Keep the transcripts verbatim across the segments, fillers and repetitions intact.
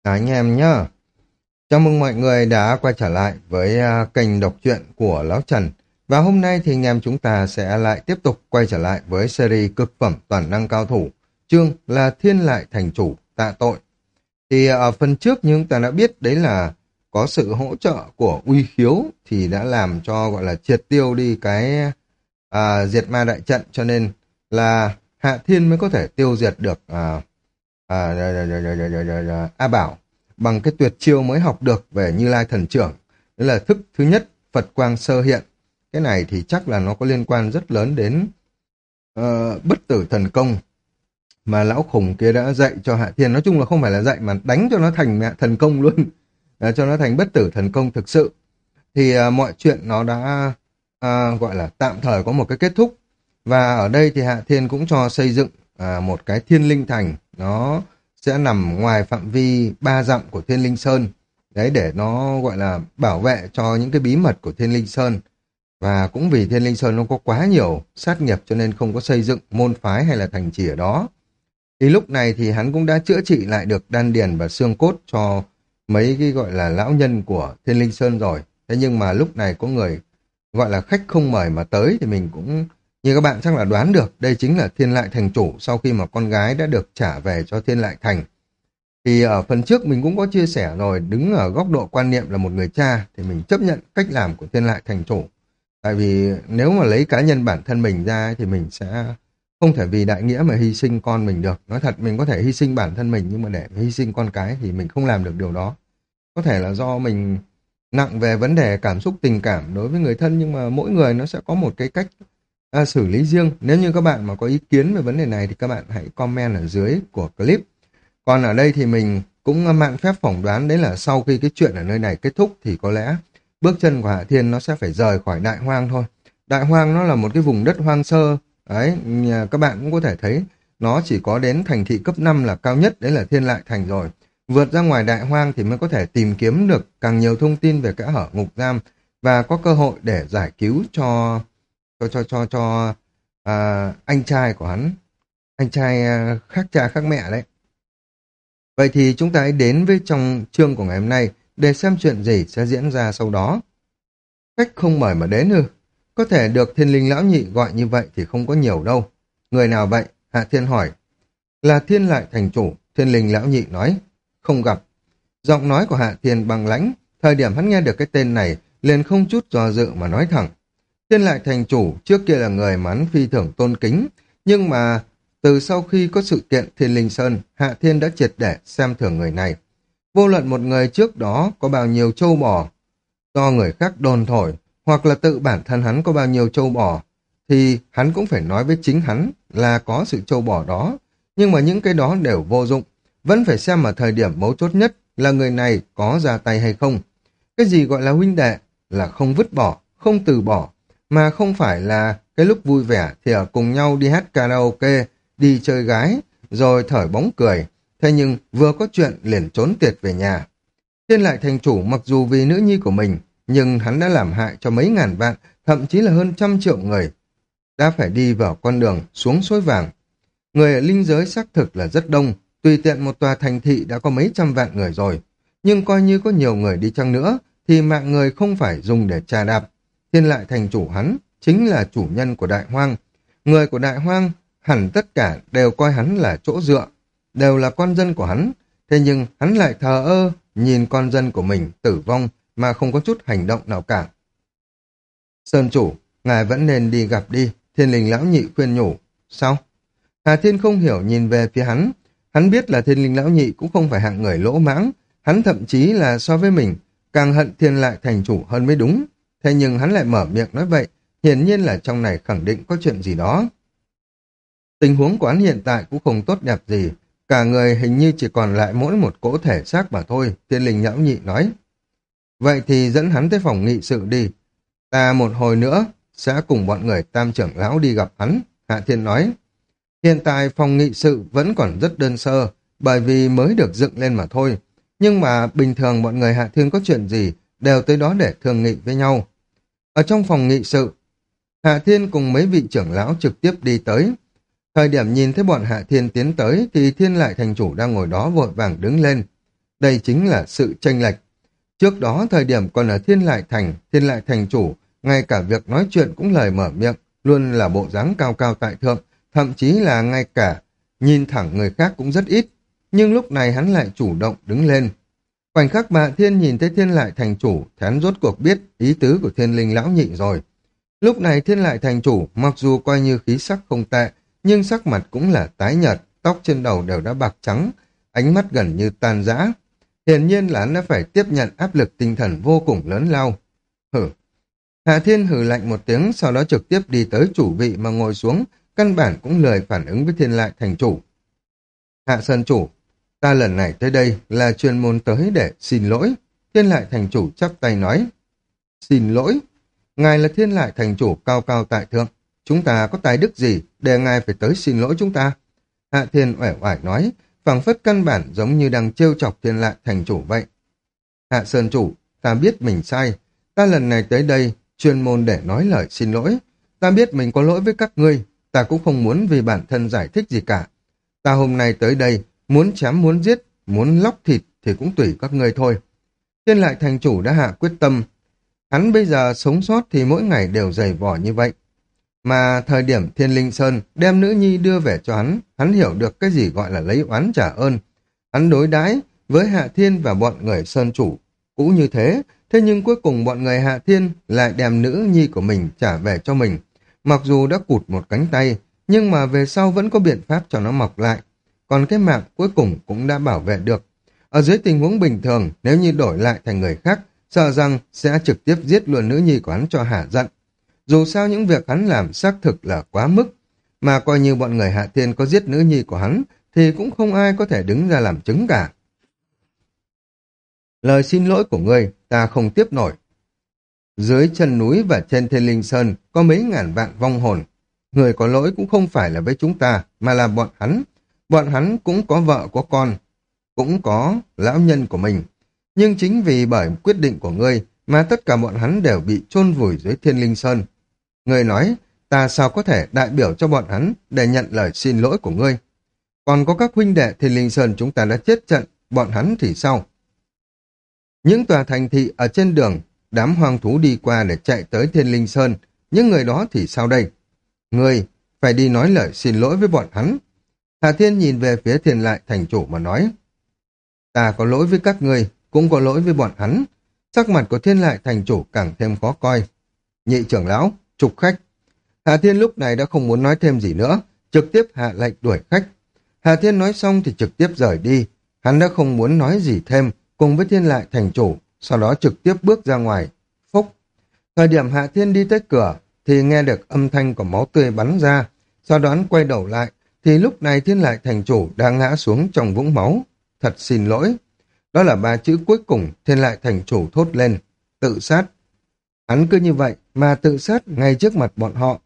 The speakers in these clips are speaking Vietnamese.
Anh em nhá. Chào mừng mọi người đã quay trở lại với à, kênh đọc truyện của Lão Trần. Và hôm nay thì anh em chúng ta sẽ lại tiếp tục quay trở lại với series cực phẩm toàn năng cao thủ. Chương là Thiên Lại Thành Chủ Tạ Tội. Thì ở phần trước như chúng ta đã biết đấy là có sự hỗ trợ của uy khiếu thì đã làm cho gọi là triệt tiêu đi cái à, diệt ma đại trận, cho nên là Hạ Thiên mới có thể tiêu diệt được à, à, A Bảo bằng cái tuyệt chiêu mới học được về Như Lai Thần Trưởng. Đó là thức thứ nhất, Phật Quang Sơ Hiện. Cái này thì chắc là nó có liên quan rất lớn đến ờ, bất tử thần công mà lão khủng kia đã dạy cho Hạ Thiên. Nói chung là không phải là dạy mà đánh cho nó thành mẹ thần công luôn, à, cho nó thành bất tử thần công thực sự. Thì à, mọi chuyện nó đã à, gọi là tạm thời có một cái kết thúc. Và ở đây thì Hạ Thiên cũng cho xây dựng à, một cái Thiên Linh Thành, nó sẽ nằm ngoài phạm vi ba dặm của Thiên Linh Sơn. Đấy, để nó gọi là bảo vệ cho những cái bí mật của Thiên Linh Sơn. Và cũng vì Thiên Linh Sơn nó có quá nhiều sát nghiệp cho nên không có xây dựng môn phái hay là thành trì ở đó. Thì lúc này thì hắn cũng đã chữa trị lại được đan điền và xương cốt cho mấy cái gọi là lão nhân của Thiên Linh Sơn rồi. Thế nhưng mà lúc này có người gọi là khách không mời mà tới thì mình cũng, như các bạn chắc là đoán được, đây chính là Thiên Lại Thành Chủ sau khi mà con gái đã được trả về cho Thiên Lại Thành. Thì ở phần trước mình cũng có chia sẻ rồi, đứng ở góc độ quan niệm là một người cha thì mình chấp nhận cách làm của Thiên Lại Thành Chủ. Tại vì nếu mà lấy cá nhân bản thân mình ra thì mình sẽ không thể vì đại nghĩa mà hy sinh con mình được. Nói thật, mình có thể hy sinh bản thân mình nhưng mà để hy sinh con cái thì mình không làm được điều đó. Có thể là do mình nặng về vấn đề cảm xúc tình cảm đối với người thân, nhưng mà mỗi người nó sẽ có một cái cách à, xử lý riêng. Nếu như các bạn mà có ý kiến về vấn đề này thì các bạn hãy comment ở dưới của clip. Còn ở đây thì mình cũng mạn phép phỏng đoán đấy là sau khi cái chuyện ở nơi này kết thúc thì có lẽ bước chân của Hạ Thiên nó sẽ phải rời khỏi Đại Hoang thôi. Đại Hoang nó là một cái vùng đất hoang sơ. Đấy, các bạn cũng có thể thấy nó chỉ có đến thành thị cấp năm là cao nhất, đấy là Thiên Lại Thành rồi. Vượt ra ngoài Đại Hoang thì mới có thể tìm kiếm được càng nhiều thông tin về kẽ hở ngục giam và có cơ hội để giải cứu cho cho cho cho cho à, anh trai của hắn, anh trai à, khác cha khác mẹ đấy. Vậy thì chúng ta hãy đến với trong chương của ngày hôm nay để xem chuyện gì sẽ diễn ra sau đó. Khách không mời mà đến ư? Có thể được Thiên Linh Lão Nhị gọi như vậy thì không có nhiều đâu. Người nào vậy? Hạ Thiên hỏi. Là Thiên Lại Thành Chủ, Thiên Linh Lão Nhị nói. Không gặp. Giọng nói của Hạ Thiên băng lãnh, thời điểm hắn nghe được cái tên này liền không chút do dự mà nói thẳng. Thiên Lại Thành Chủ trước kia là người mà hắn phi thường tôn kính, nhưng mà từ sau khi có sự kiện Thiên Linh Sơn, Hạ Thiên đã triệt để xem thường người này. Vô luận một người trước đó có bao nhiêu trâu bò do người khác đồn thổi, hoặc là tự bản thân hắn có bao nhiêu trâu bò, thì hắn cũng phải nói với chính hắn là có sự trâu bò đó. Nhưng mà những cái đó đều vô dụng, vẫn phải xem ở thời điểm mấu chốt nhất là người này có ra tay hay không. Cái gì gọi là huynh đệ là không vứt bỏ, không từ bỏ, mà không phải là cái lúc vui vẻ thì ở cùng nhau đi hát karaoke, đi chơi gái, rồi thổi bóng cười. Thế nhưng vừa có chuyện liền trốn tiệt về nhà. Thiên Lại Thành Chủ mặc dù vì nữ nhi của mình, nhưng hắn đã làm hại cho mấy ngàn vạn, thậm chí là hơn trăm triệu người, đã phải đi vào con đường xuống suối vàng. Người ở linh giới xác thực là rất đông, tùy tiện một tòa thành thị đã có mấy trăm vạn người rồi. Nhưng coi như có nhiều người đi chăng nữa, thì mạng người không phải dùng để trà đạp. Thiên Lại Thành Chủ hắn chính là chủ nhân của Đại Hoang. Người của Đại Hoang hẳn tất cả đều coi hắn là chỗ dựa, đều là con dân của hắn. Thế nhưng hắn lại thờ ơ, nhìn con dân của mình tử vong mà không có chút hành động nào cả. Sơn chủ, ngài vẫn nên đi gặp đi, Thiên Linh Lão Nhị khuyên nhủ. Sao? Hà Thiên không hiểu nhìn về phía hắn. Hắn biết là Thiên Linh Lão Nhị cũng không phải hạng người lỗ mãng. Hắn thậm chí là so với mình càng hận Thiên Lại Thành Chủ hơn mới đúng. Thế nhưng hắn lại mở miệng nói vậy, hiển nhiên là trong này khẳng định có chuyện gì đó. Tình huống của hắn hiện tại cũng không tốt đẹp gì. Cả người hình như chỉ còn lại mỗi một cỗ thể xác mà thôi, Thiên Linh Lão Nhị nói. Vậy thì dẫn hắn tới phòng nghị sự đi. Ta một hồi nữa sẽ cùng bọn người Tam trưởng lão đi gặp hắn, Hạ Thiên nói. Hiện tại phòng nghị sự vẫn còn rất đơn sơ, bởi vì mới được dựng lên mà thôi. Nhưng mà bình thường bọn người Hạ Thiên có chuyện gì đều tới đó để thương nghị với nhau. Ở trong phòng nghị sự, Hạ Thiên cùng mấy vị trưởng lão trực tiếp đi tới. Thời điểm nhìn thấy bọn Hạ Thiên tiến tới thì Thiên Lại Thành Chủ đang ngồi đó vội vàng đứng lên. Đây chính là sự chênh lệch. Trước đó thời điểm còn ở Thiên Lại Thành, Thiên Lại Thành chủ, ngay cả việc nói chuyện cũng lời mở miệng, luôn là bộ dáng cao cao tại thượng, thậm chí là ngay cả nhìn thẳng người khác cũng rất ít. Nhưng lúc này hắn lại chủ động đứng lên. Khoảnh khắc mà Thiên nhìn thấy Thiên Lại Thành chủ, thì hắn rốt cuộc biết ý tứ của Thiên Linh lão nhị rồi. Lúc này Thiên Lại Thành chủ, mặc dù coi như khí sắc không tệ, nhưng sắc mặt cũng là tái nhợt, tóc trên đầu đều đã bạc trắng, ánh mắt gần như tan rã. Hiển nhiên là hắn đã phải tiếp nhận áp lực tinh thần vô cùng lớn lao. Hử! Hạ Thiên hử lạnh một tiếng, sau đó trực tiếp đi tới chủ vị mà ngồi xuống, căn bản cũng lười phản ứng với Thiên Lại Thành chủ. Hạ Sơn chủ, ta lần này tới đây là chuyên môn tới để xin lỗi. Thiên Lại Thành chủ chắp tay nói. Xin lỗi? Ngài là Thiên Lại Thành chủ cao cao tại thượng. Chúng ta có tài đức gì để ngài phải tới xin lỗi chúng ta? Hạ Thiên uể oải nói, phảng phất căn bản giống như đang trêu chọc Thiên Lại Thành chủ vậy. Hạ Sơn chủ, ta biết mình sai. Ta lần này tới đây chuyên môn để nói lời xin lỗi. Ta biết mình có lỗi với các ngươi. Ta cũng không muốn vì bản thân giải thích gì cả. Ta hôm nay tới đây, muốn chém muốn giết, muốn lóc thịt thì cũng tùy các ngươi thôi. Thiên Lại Thành chủ đã hạ quyết tâm. Hắn bây giờ sống sót thì mỗi ngày đều dày vò như vậy. Mà thời điểm Thiên Linh Sơn đem nữ nhi đưa về cho hắn, hắn hiểu được cái gì gọi là lấy oán trả ơn. Hắn đối đãi với Hạ Thiên và bọn người Sơn chủ cũng như thế, thế nhưng cuối cùng bọn người Hạ Thiên lại đem nữ nhi của mình trả về cho mình. Mặc dù đã cụt một cánh tay, nhưng mà về sau vẫn có biện pháp cho nó mọc lại. Còn cái mạng cuối cùng cũng đã bảo vệ được. Ở dưới tình huống bình thường, nếu như đổi lại thành người khác, sợ rằng sẽ trực tiếp giết luôn nữ nhi của hắn cho hả giận. Dù sao những việc hắn làm xác thực là quá mức, mà coi như bọn người Hạ Thiên có giết nữ nhi của hắn, thì cũng không ai có thể đứng ra làm chứng cả. Lời xin lỗi của ngươi, ta không tiếp nổi. Dưới chân núi và trên Thiên Linh Sơn có mấy ngàn vạn vong hồn. Người có lỗi cũng không phải là với chúng ta, mà là bọn hắn. Bọn hắn cũng có vợ có con, cũng có lão nhân của mình. Nhưng chính vì bởi quyết định của ngươi mà tất cả bọn hắn đều bị chôn vùi dưới Thiên Linh Sơn. Ngươi nói, ta sao có thể đại biểu cho bọn hắn để nhận lời xin lỗi của ngươi? Còn có các huynh đệ Thiên Linh Sơn chúng ta đã chết trận, bọn hắn thì sao? Những tòa thành thị ở trên đường, đám hoang thú đi qua để chạy tới Thiên Linh Sơn, những người đó thì sao đây? Ngươi phải đi nói lời xin lỗi với bọn hắn. Hà Thiên nhìn về phía Thiên Lại Thành chủ mà nói, ta có lỗi với các ngươi, cũng có lỗi với bọn hắn. Sắc mặt của Thiên Lại Thành chủ càng thêm khó coi. Nhị trưởng lão, trục khách. Hà Thiên lúc này đã không muốn nói thêm gì nữa, trực tiếp hạ lệnh đuổi khách. Hà Thiên nói xong thì trực tiếp rời đi. Hắn đã không muốn nói gì thêm cùng với Thiên Lại Thành chủ, sau đó trực tiếp bước ra ngoài. Phúc. Thời điểm Hạ Thiên đi tới cửa thì nghe được âm thanh của máu tươi bắn ra. Sau đó hắn quay đầu lại thì lúc này Thiên Lại Thành chủ đang ngã xuống trong vũng máu. Thật xin lỗi. Đó là ba chữ cuối cùng Thiên Lại Thành chủ thốt lên. Tự sát. Hắn cứ như vậy mà tự sát ngay trước mặt bọn họ.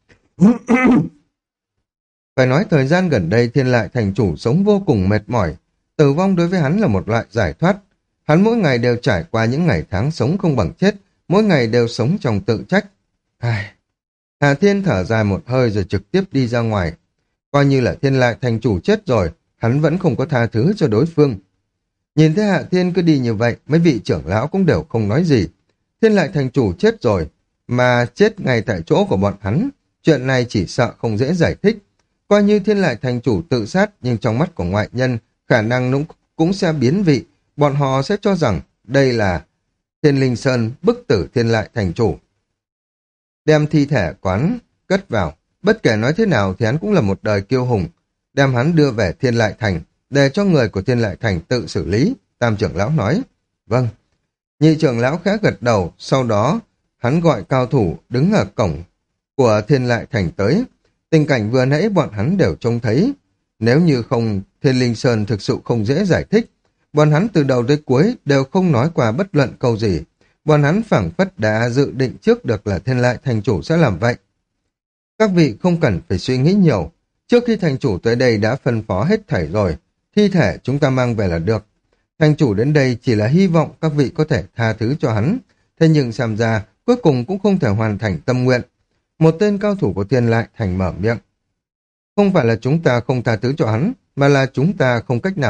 Phải nói thời gian gần đây Thiên Lại Thành chủ sống vô cùng mệt mỏi. Tử vong đối với hắn là một loại giải thoát. Hắn mỗi ngày đều trải qua những ngày tháng sống không bằng chết, mỗi ngày đều sống trong tự trách. Ai... Hà Thiên thở dài một hơi rồi trực tiếp đi ra ngoài. Coi như là Thiên Lại Thành chủ chết rồi, hắn vẫn không có tha thứ cho đối phương. Nhìn thấy Hạ Thiên cứ đi như vậy, mấy vị trưởng lão cũng đều không nói gì. Thiên Lại Thành chủ chết rồi, mà chết ngay tại chỗ của bọn hắn. Chuyện này chỉ sợ không dễ giải thích. Coi như Thiên Lại Thành chủ tự sát, nhưng trong mắt của ngoại nhân, khả năng cũng, cũng sẽ biến vị. Bọn họ sẽ cho rằng đây là Thiên Linh Sơn bức tử Thiên Lại Thành chủ. Đem thi thể quán cất vào, bất kể nói thế nào thì hắn cũng là một đời kiêu hùng. Đem hắn đưa về Thiên Lại Thành, để cho người của Thiên Lại Thành tự xử lý. Tam trưởng lão nói, vâng. Nhị trưởng lão khẽ gật đầu, sau đó hắn gọi cao thủ đứng ở cổng của Thiên Lại Thành tới. Tình cảnh vừa nãy bọn hắn đều trông thấy. Nếu như không, Thiên Linh Sơn thực sự không dễ giải thích. Bọn hắn từ đầu tới cuối đều không nói qua bất luận câu gì. Bọn hắn phảng phất đã dự định trước được là Thiên Lại Thành chủ sẽ làm vậy. Các vị không cần phải suy nghĩ nhiều. Trước khi thành chủ tới đây đã phân phó hết thảy rồi. Thi thể chúng ta mang về là được. Thành chủ đến đây chỉ là hy vọng các vị có thể tha thứ cho hắn. Thế nhưng xem ra cuối cùng cũng không thể hoàn thành tâm nguyện. Một tên cao thủ của Thiên Lại Thành mở miệng. Không phải là chúng ta không tha thứ cho hắn, mà là chúng ta không cách nào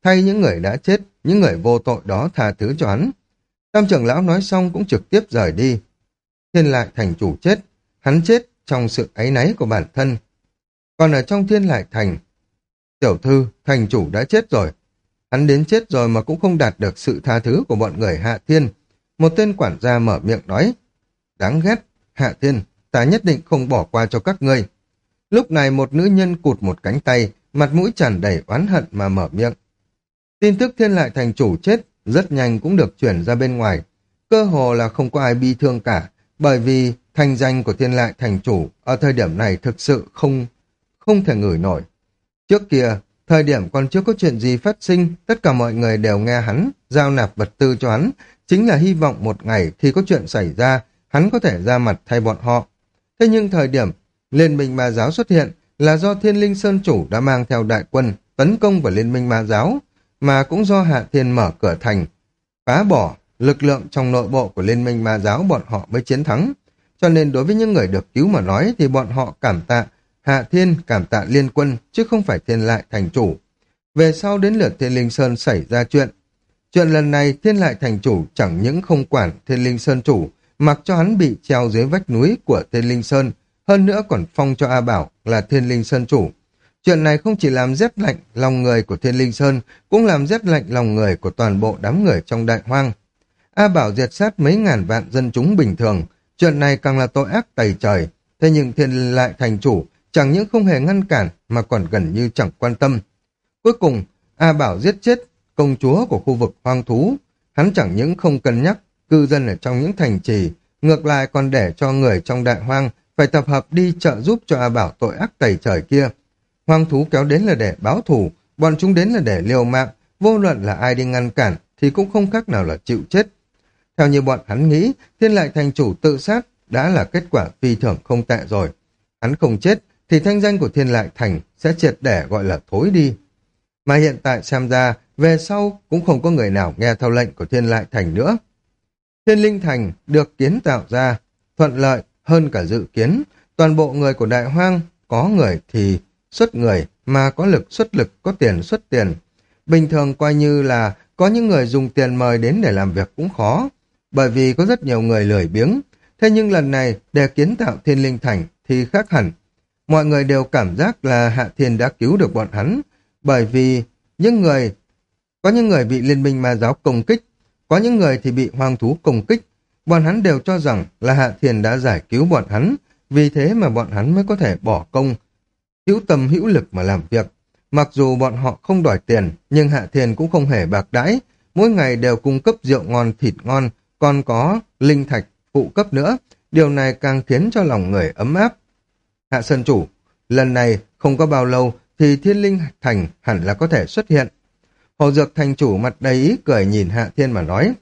thay những người đã chết, những người vô tội đó tha thứ cho hắn. Tam trưởng lão nói xong cũng trực tiếp rời đi. Thiên Lại Thành chủ chết, hắn chết trong sự áy náy của bản thân. Còn ở trong Thiên Lại Thành, tiểu thư, thành chủ đã chết rồi. Hắn đến chết rồi mà cũng không đạt được sự tha thứ của bọn người Hạ Thiên. Một tên quản gia mở miệng nói, đáng ghét, Hạ Thiên, ta nhất định không bỏ qua cho các ngươi. Lúc này một nữ nhân cụt một cánh tay, mặt mũi tràn đầy oán hận mà mở miệng. Tin tức Thiên Lại Thành chủ chết rất nhanh cũng được chuyển ra bên ngoài. Cơ hồ là không có ai bi thương cả, bởi vì thành danh của Thiên Lại Thành chủ ở thời điểm này thực sự không không thể ngửi nổi. Trước kia, thời điểm còn chưa có chuyện gì phát sinh, tất cả mọi người đều nghe hắn giao nạp vật tư cho hắn, chính là hy vọng một ngày khi có chuyện xảy ra, hắn có thể ra mặt thay bọn họ. Thế nhưng thời điểm Liên minh Ma giáo xuất hiện là do Thiên Linh Sơn chủ đã mang theo đại quân tấn công vào Liên minh Ma giáo, mà cũng do Hạ Thiên mở cửa thành, phá bỏ lực lượng trong nội bộ của Liên minh Ma giáo, bọn họ mới chiến thắng. Cho nên đối với những người được cứu mà nói thì bọn họ cảm tạ Hạ Thiên, cảm tạ Liên quân, chứ không phải Thiên Lại Thành chủ. Về sau đến lượt Thiên Linh Sơn xảy ra chuyện. Chuyện lần này Thiên Lại Thành chủ chẳng những không quản Thiên Linh Sơn chủ, mặc cho hắn bị treo dưới vách núi của Thiên Linh Sơn, hơn nữa còn phong cho A Bảo là Thiên Linh Sơn chủ. Chuyện này không chỉ làm rét lạnh lòng người của Thiên Linh Sơn, cũng làm rét lạnh lòng người của toàn bộ đám người trong Đại Hoang. A Bảo diệt sát mấy ngàn vạn dân chúng bình thường, chuyện này càng là tội ác tày trời. Thế nhưng Thiên Lại Thành chủ chẳng những không hề ngăn cản mà còn gần như chẳng quan tâm. Cuối cùng, A Bảo giết chết công chúa của khu vực hoang thú. Hắn chẳng những không cân nhắc cư dân ở trong những thành trì, ngược lại còn để cho người trong Đại Hoang phải tập hợp đi trợ giúp cho A Bảo tội ác tày trời kia. Hoang thú kéo đến là để báo thù, bọn chúng đến là để liều mạng, vô luận là ai đi ngăn cản thì cũng không khác nào là chịu chết. Theo như bọn hắn nghĩ, Thiên Lại Thành chủ tự sát đã là kết quả phi thường không tệ rồi. Hắn không chết thì thanh danh của Thiên Lại Thành sẽ triệt để gọi là thối đi. Mà hiện tại xem ra, về sau cũng không có người nào nghe theo lệnh của Thiên Lại Thành nữa. Thiên Linh Thành được kiến tạo ra, thuận lợi hơn cả dự kiến. Toàn bộ người của Đại Hoang, có người thì xuất người, mà có lực xuất lực, có tiền xuất tiền. Bình thường coi như là có những người dùng tiền mời đến để làm việc cũng khó, bởi vì có rất nhiều người lười biếng. Thế nhưng lần này, để kiến tạo Thiên Linh Thành thì khác hẳn. Mọi người đều cảm giác là Hạ Thiên đã cứu được bọn hắn, bởi vì những người, có những người bị Liên minh Ma giáo công kích, có những người thì bị hoang thú công kích. Bọn hắn đều cho rằng là Hạ Thiên đã giải cứu bọn hắn, vì thế mà bọn hắn mới có thể bỏ công, hữu tâm hữu lực mà làm việc. Mặc dù bọn họ không đòi tiền, nhưng Hạ Thiên cũng không hề bạc đãi, mỗi ngày đều cung cấp rượu ngon, thịt ngon, còn có linh thạch phụ cấp nữa. Điều này càng khiến cho lòng người ấm áp. Hạ Sơn chủ, lần này không có bao lâu thì Thiên Linh Thành hẳn là có thể xuất hiện. Hồ Dược Thành chủ mặt đầy ý cười nhìn Hạ Thiên mà nói.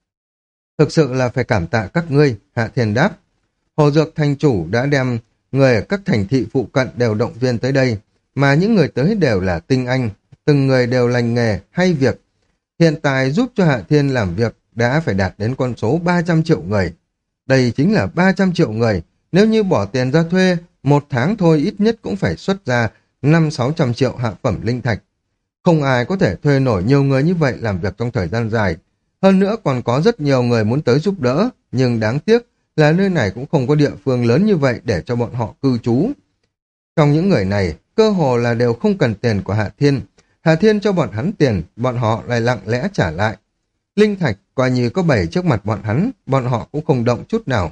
Thực sự là phải cảm tạ các ngươi, Hạ Thiên đáp. Hồ Dược Thành chủ đã đem người ở các thành thị phụ cận đều động viên tới đây, mà những người tới đều là tinh anh, từng người đều lành nghề, hay việc. Hiện tại giúp cho Hạ Thiên làm việc đã phải đạt đến con số ba trăm triệu người. Đây chính là ba trăm triệu người, nếu như bỏ tiền ra thuê, một tháng thôi ít nhất cũng phải xuất ra năm sáu trăm triệu hạ phẩm linh thạch. Không ai có thể thuê nổi nhiều người như vậy làm việc trong thời gian dài. Hơn nữa còn có rất nhiều người muốn tới giúp đỡ, nhưng đáng tiếc là nơi này cũng không có địa phương lớn như vậy để cho bọn họ cư trú. Trong những người này, cơ hồ là đều không cần tiền của Hạ Thiên. Hạ Thiên cho bọn hắn tiền, bọn họ lại lặng lẽ trả lại. Linh thạch coi như có bày trước mặt bọn hắn, bọn họ cũng không động chút nào.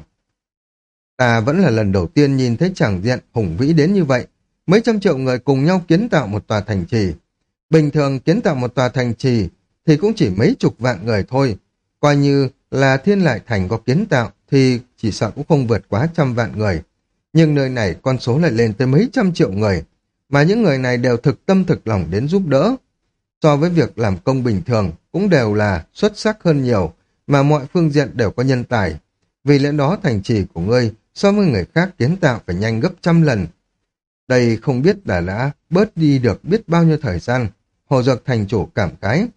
Ta vẫn là lần đầu tiên nhìn thấy tràng diện hùng vĩ đến như vậy. Mấy trăm triệu người cùng nhau kiến tạo một tòa thành trì. Bình thường kiến tạo một tòa thành trì thì cũng chỉ mấy chục vạn người thôi. Coi như là Thiên Lại Thành có kiến tạo thì chỉ sợ cũng không vượt quá trăm vạn người. Nhưng nơi này con số lại lên tới mấy trăm triệu người. Mà những người này đều thực tâm thực lòng đến giúp đỡ. So với việc làm công bình thường cũng đều là xuất sắc hơn nhiều, mà mọi phương diện đều có nhân tài. Vì lẽ đó thành trì của ngươi so với người khác kiến tạo phải nhanh gấp trăm lần. Đây không biết là đã bớt đi được biết bao nhiêu thời gian. Hồ Dược thành chủ cảm khái.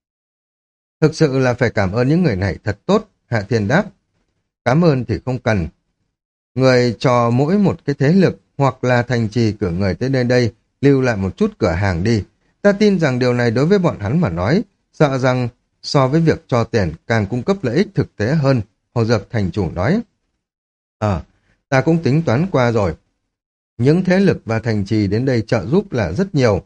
Thực sự là phải cảm ơn những người này thật tốt, Hạ Thiên đáp. Cảm ơn thì không cần. Người cho mỗi một cái thế lực hoặc là thành trì cử người tới nơi đây lưu lại một chút cửa hàng đi. Ta tin rằng điều này đối với bọn hắn mà nói, sợ rằng so với việc cho tiền càng cung cấp lợi ích thực tế hơn, Hồ Dược thành chủ nói. Ờ, ta cũng tính toán qua rồi. Những thế lực và thành trì đến đây trợ giúp là rất nhiều.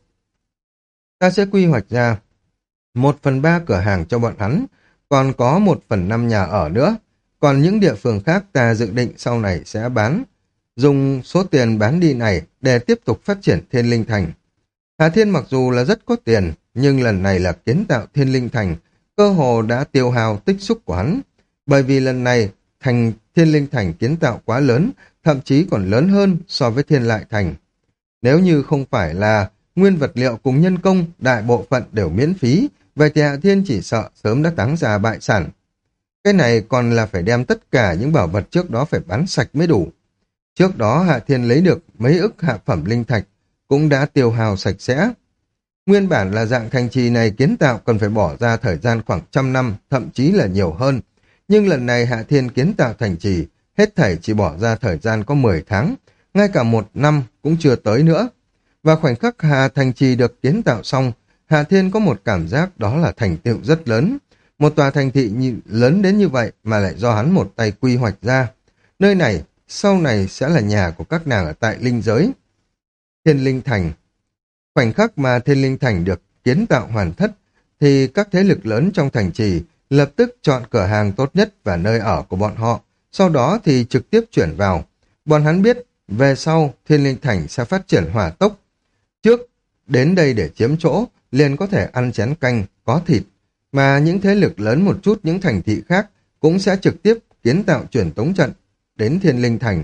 Ta sẽ quy hoạch ra một phần ba cửa hàng cho bọn hắn, còn có một phần năm nhà ở nữa. Còn những địa phương khác ta dự định sau này sẽ bán, dùng số tiền bán đi này để tiếp tục phát triển Thiên Linh Thành. Hà Thiên mặc dù là rất có tiền, nhưng lần này là kiến tạo Thiên Linh Thành, cơ hồ đã tiêu hao tích xúc của hắn. Bởi vì lần này, thành Thiên Linh Thành kiến tạo quá lớn, thậm chí còn lớn hơn so với Thiên Lại Thành. Nếu như không phải là nguyên vật liệu cùng nhân công, đại bộ phận đều miễn phí, vậy thì Hạ Thiên chỉ sợ sớm đã táng ra bại sản. Cái này còn là phải đem tất cả những bảo vật trước đó phải bán sạch mới đủ. Trước đó Hạ Thiên lấy được mấy ức hạ phẩm linh thạch, cũng đã tiêu hao sạch sẽ. Nguyên bản là dạng thành trì này kiến tạo cần phải bỏ ra thời gian khoảng trăm năm, thậm chí là nhiều hơn. Nhưng lần này Hạ Thiên kiến tạo thành trì, hết thảy chỉ bỏ ra thời gian có mười tháng, ngay cả một năm cũng chưa tới nữa. Và khoảnh khắc Hà thành trì được kiến tạo xong, Hạ Thiên có một cảm giác đó là thành tựu rất lớn. Một tòa thành thị như, lớn đến như vậy mà lại do hắn một tay quy hoạch ra. Nơi này sau này sẽ là nhà của các nàng ở tại linh giới. Thiên Linh Thành. Khoảnh khắc mà Thiên Linh Thành được kiến tạo hoàn tất, thì các thế lực lớn trong thành trì lập tức chọn cửa hàng tốt nhất và nơi ở của bọn họ, sau đó thì trực tiếp chuyển vào. Bọn hắn biết, về sau Thiên Linh Thành sẽ phát triển hỏa tốc. Trước, đến đây để chiếm chỗ, liền có thể ăn chén canh, có thịt, mà những thế lực lớn một chút những thành thị khác cũng sẽ trực tiếp kiến tạo truyền tống trận đến Thiên Linh Thành.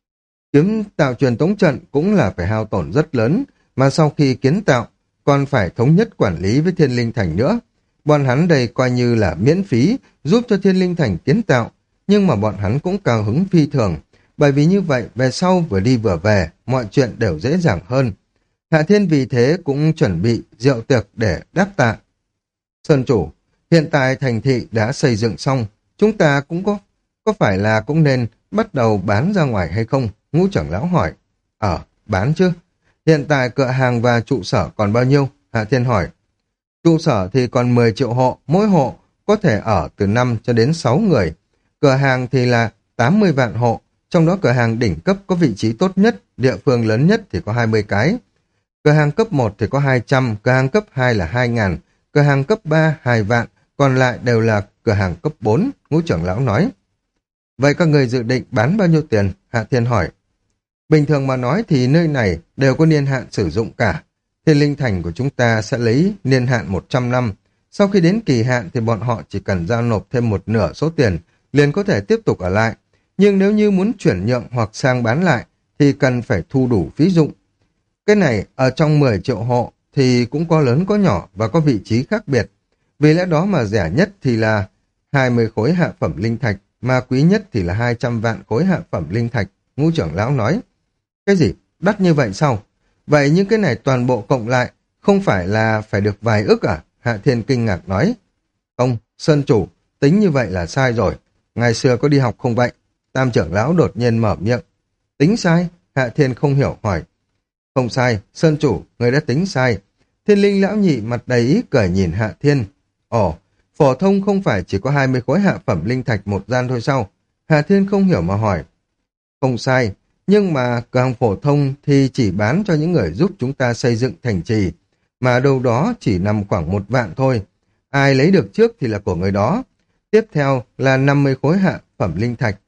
Kiến tạo truyền tống trận cũng là phải hao tổn rất lớn, mà sau khi kiến tạo còn phải thống nhất quản lý với Thiên Linh Thành nữa. Bọn hắn đây coi như là miễn phí giúp cho Thiên Linh Thành kiến tạo, nhưng mà bọn hắn cũng cao hứng phi thường, bởi vì như vậy về sau vừa đi vừa về, mọi chuyện đều dễ dàng hơn. Hạ Thiên vì thế cũng chuẩn bị rượu tiệc để đáp tạ. Sơn chủ, hiện tại thành thị đã xây dựng xong, chúng ta cũng có có phải là cũng nên bắt đầu bán ra ngoài hay không? Ngũ trưởng lão hỏi. Ờ, bán chứ. Hiện tại cửa hàng và trụ sở còn bao nhiêu? Hạ Thiên hỏi. Trụ sở thì còn mười triệu hộ, mỗi hộ có thể ở từ năm cho đến sáu người. Cửa hàng thì là tám mươi vạn hộ, trong đó cửa hàng đỉnh cấp có vị trí tốt nhất, địa phương lớn nhất thì có hai mươi cái. Cửa hàng cấp một thì có hai trăm, cửa hàng cấp hai là hai ngàn, cửa hàng cấp ba hai vạn, còn lại đều là cửa hàng cấp bốn, Ngũ trưởng lão nói. Vậy các người dự định bán bao nhiêu tiền? Hạ Thiên hỏi. Bình thường mà nói thì nơi này đều có niên hạn sử dụng cả. Thiên Linh Thành của chúng ta sẽ lấy niên hạn một trăm năm. Sau khi đến kỳ hạn thì bọn họ chỉ cần giao nộp thêm một nửa số tiền, liền có thể tiếp tục ở lại. Nhưng nếu như muốn chuyển nhượng hoặc sang bán lại, thì cần phải thu đủ phí dụng. Cái này ở trong mười triệu hộ thì cũng có lớn có nhỏ và có vị trí khác biệt. Vì lẽ đó mà rẻ nhất thì là hai mươi khối hạ phẩm linh thạch, mà quý nhất thì là hai trăm vạn khối hạ phẩm linh thạch, Ngũ trưởng lão nói. Cái gì? Đắt như vậy sao? Vậy những cái này toàn bộ cộng lại không phải là phải được vài ức à? Hạ Thiên kinh ngạc nói. Không, Sơn chủ, tính như vậy là sai rồi. Ngày xưa có đi học không vậy? Tam trưởng lão đột nhiên mở miệng. Tính sai? Hạ Thiên không hiểu hỏi. Không sai, Sơn chủ, người đã tính sai. Thiên Linh lão nhị mặt đầy ý cười nhìn Hạ Thiên. Ồ, phổ thông không phải chỉ có hai mươi khối hạ phẩm linh thạch một gian thôi sao? Hạ Thiên không hiểu mà hỏi. Không sai, nhưng mà cửa hàng phổ thông thì chỉ bán cho những người giúp chúng ta xây dựng thành trì, mà đâu đó chỉ nằm khoảng một vạn thôi. Ai lấy được trước thì là của người đó. Tiếp theo là năm mươi khối hạ phẩm linh thạch,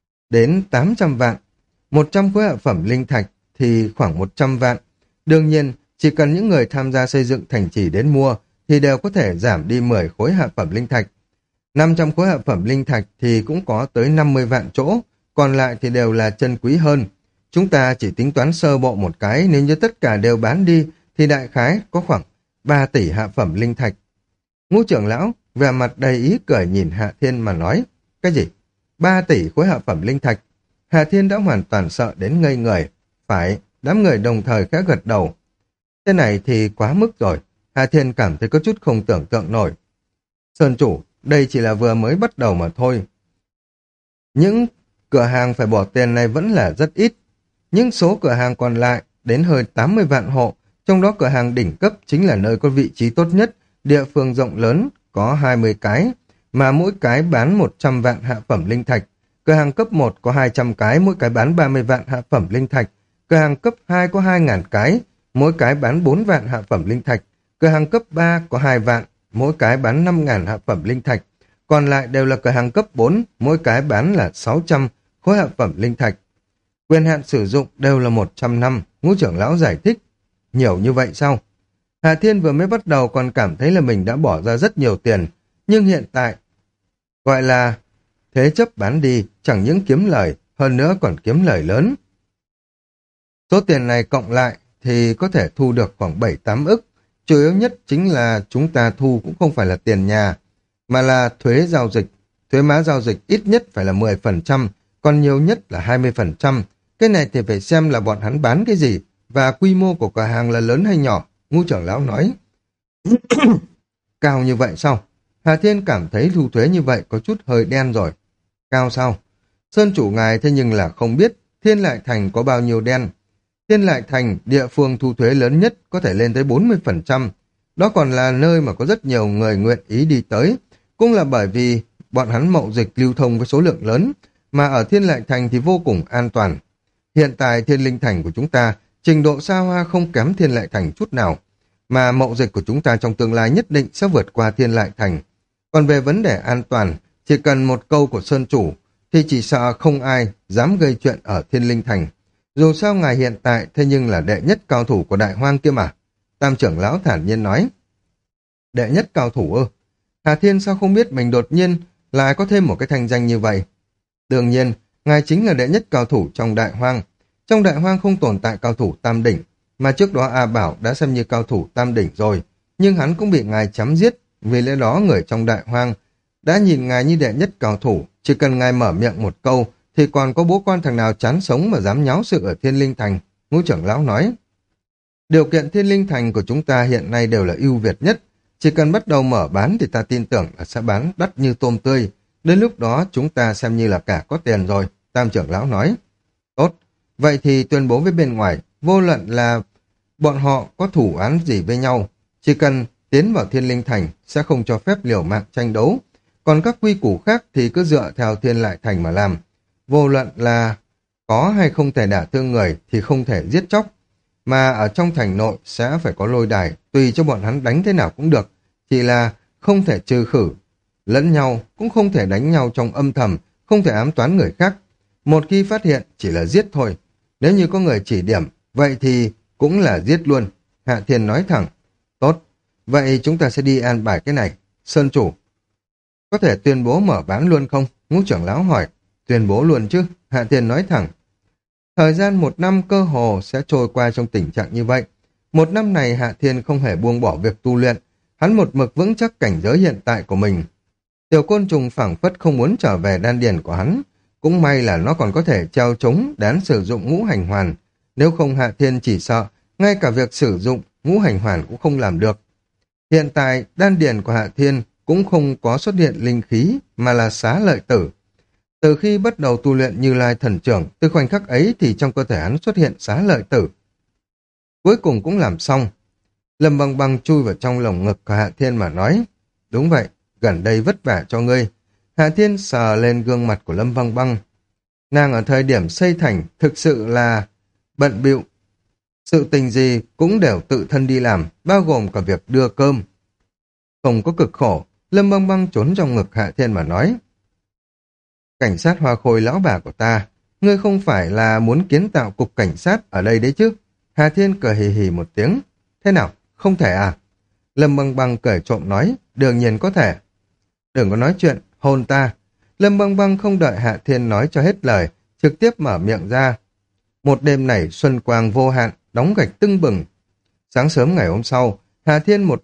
đến tám trăm vạn. một trăm khối hạ phẩm linh thạch thì khoảng một trăm vạn. Đương nhiên, chỉ cần những người tham gia xây dựng thành trì đến mua, thì đều có thể giảm đi mười khối hạ phẩm linh thạch. năm trăm khối hạ phẩm linh thạch thì cũng có tới năm mươi vạn chỗ, còn lại thì đều là chân quý hơn. Chúng ta chỉ tính toán sơ bộ một cái, nếu như tất cả đều bán đi, thì đại khái có khoảng ba tỷ hạ phẩm linh thạch. Ngũ trưởng lão, vẻ mặt đầy ý cười nhìn Hạ Thiên mà nói. Cái gì? ba tỷ khối hạ phẩm linh thạch? Hạ Thiên đã hoàn toàn sợ đến ngây người. Phải, đám người đồng thời khẽ gật đầu. Thế này thì quá mức rồi. Hạ Thiên cảm thấy có chút không tưởng tượng nổi. Sơn chủ, đây chỉ là vừa mới bắt đầu mà thôi. Những cửa hàng phải bỏ tiền này vẫn là rất ít. Nhưng số cửa hàng còn lại đến hơn tám mươi vạn hộ, Trong đó cửa hàng đỉnh cấp chính là nơi có vị trí tốt nhất, địa phương rộng lớn, có hai mươi cái, mà mỗi cái bán một trăm vạn hạ phẩm linh thạch. Cửa hàng cấp một có hai trăm cái, mỗi cái bán ba mươi vạn hạ phẩm linh thạch. Cửa hàng cấp hai có hai nghìn cái, mỗi cái bán bốn vạn hạ phẩm linh thạch. Cửa hàng cấp ba có hai vạn, mỗi cái bán năm nghìn hạ phẩm linh thạch. Còn lại đều là cửa hàng cấp bốn, mỗi cái bán là sáu trăm khối hạ phẩm linh thạch. Quyền hạn sử dụng đều là một trăm năm, Ngũ trưởng lão giải thích. Nhiều như vậy sao? Hà Thiên vừa mới bắt đầu còn cảm thấy là mình đã bỏ ra rất nhiều tiền, nhưng hiện tại, gọi là thế chấp bán đi, chẳng những kiếm lời, hơn nữa còn kiếm lời lớn. Số tiền này cộng lại thì có thể thu được khoảng bảy tám ức, chủ yếu nhất chính là chúng ta thu cũng không phải là tiền nhà, mà là thuế giao dịch. Thuế má giao dịch ít nhất phải là mười phần trăm, còn nhiều nhất là hai mươi phần trăm. Cái này thì phải xem là bọn hắn bán cái gì, và quy mô của cửa hàng là lớn hay nhỏ, Ngũ trưởng lão nói. Cao như vậy sao? Hà Thiên cảm thấy thu thuế như vậy có chút hơi đen rồi. Cao sao? Sơn chủ ngài thế nhưng là không biết Thiên Lại Thành có bao nhiêu đen. Thiên Lại Thành, địa phương thu thuế lớn nhất, có thể lên tới bốn mươi phần trăm. Đó còn là nơi mà có rất nhiều người nguyện ý đi tới. Cũng là bởi vì bọn hắn mậu dịch lưu thông với số lượng lớn, mà ở Thiên Lại Thành thì vô cùng an toàn. Hiện tại Thiên Linh Thành của chúng ta, trình độ xa hoa không kém Thiên Lại Thành chút nào, mà mậu dịch của chúng ta trong tương lai nhất định sẽ vượt qua Thiên Lại Thành. Còn về vấn đề an toàn, chỉ cần một câu của Sơn Chủ, thì chỉ sợ không ai dám gây chuyện ở Thiên Linh Thành. Dù sao ngài hiện tại thế nhưng là đệ nhất cao thủ của Đại Hoang kia mà. Tam trưởng lão thản nhiên nói. Đệ nhất cao thủ ư? Hà Thiên sao không biết mình đột nhiên lại có thêm một cái thành danh như vậy? Đương nhiên, ngài chính là đệ nhất cao thủ trong Đại Hoang. Trong Đại Hoang không tồn tại cao thủ tam đỉnh, mà trước đó A Bảo đã xem như cao thủ tam đỉnh rồi, nhưng hắn cũng bị ngài chém giết, vì lẽ đó người trong Đại Hoang đã nhìn ngài như đệ nhất cao thủ, chỉ cần ngài mở miệng một câu thì còn có bố con thằng nào chán sống mà dám nháo sự ở Thiên Linh Thành, Ngũ trưởng lão nói. Điều kiện Thiên Linh Thành của chúng ta hiện nay đều là ưu việt nhất, chỉ cần bắt đầu mở bán thì ta tin tưởng là sẽ bán đắt như tôm tươi, đến lúc đó chúng ta xem như là cả có tiền rồi, Tam trưởng lão nói. Tốt, vậy thì tuyên bố với bên ngoài, vô luận là bọn họ có thủ án gì với nhau, chỉ cần tiến vào Thiên Linh Thành sẽ không cho phép liều mạng tranh đấu, còn các quy củ khác thì cứ dựa theo Thiên Lại Thành mà làm. Vô luận là có hay không thể đả thương người thì không thể giết chóc, mà ở trong thành nội sẽ phải có lôi đài, tùy cho bọn hắn đánh thế nào cũng được, chỉ là không thể trừ khử lẫn nhau, cũng không thể đánh nhau trong âm thầm, không thể ám toán người khác. Một khi phát hiện chỉ là giết thôi, nếu như có người chỉ điểm, vậy thì cũng là giết luôn. Hạ Thiên nói thẳng. Tốt, vậy chúng ta sẽ đi an bài cái này. Sơn chủ, có thể tuyên bố mở bán luôn không? Ngũ trưởng lão hỏi. Tuyên bố luôn chứ, Hạ Thiên nói thẳng. Thời gian một năm cơ hồ sẽ trôi qua trong tình trạng như vậy. Một năm này Hạ Thiên không hề buông bỏ việc tu luyện, hắn một mực vững chắc cảnh giới hiện tại của mình. Tiểu côn trùng phảng phất không muốn trở về đan điền của hắn, cũng may là nó còn có thể treo chống đán sử dụng ngũ hành hoàn, nếu không Hạ Thiên chỉ sợ, ngay cả việc sử dụng ngũ hành hoàn cũng không làm được. Hiện tại đan điền của Hạ Thiên cũng không có xuất hiện linh khí, mà là xá lợi tử. Từ khi bắt đầu tu luyện Như Lai thần trưởng, từ khoảnh khắc ấy thì trong cơ thể hắn xuất hiện xá lợi tử. Cuối cùng cũng làm xong. Lâm Băng Băng chui vào trong lồng ngực của Hạ Thiên mà nói, đúng vậy, gần đây vất vả cho ngươi. Hạ Thiên sờ lên gương mặt của Lâm Băng Băng. Nàng ở thời điểm xây thành thực sự là bận bịu. Sự tình gì cũng đều tự thân đi làm, bao gồm cả việc đưa cơm. Không có cực khổ, Lâm Băng Băng trốn trong ngực Hạ Thiên mà nói. Cảnh sát Hoa Khôi lão bà của ta, ngươi không phải là muốn kiến tạo cục cảnh sát ở đây đấy chứ? Hà Thiên cười hì hì một tiếng. Thế nào, không thể à? Lâm Băng Băng cười trộm nói, đương nhiên có thể. Đừng có nói chuyện, hôn ta. Lâm Băng Băng không đợi Hạ Thiên nói cho hết lời, trực tiếp mở miệng ra. Một đêm này xuân quang vô hạn, đóng gạch tưng bừng. Sáng sớm ngày hôm sau, Hà Thiên một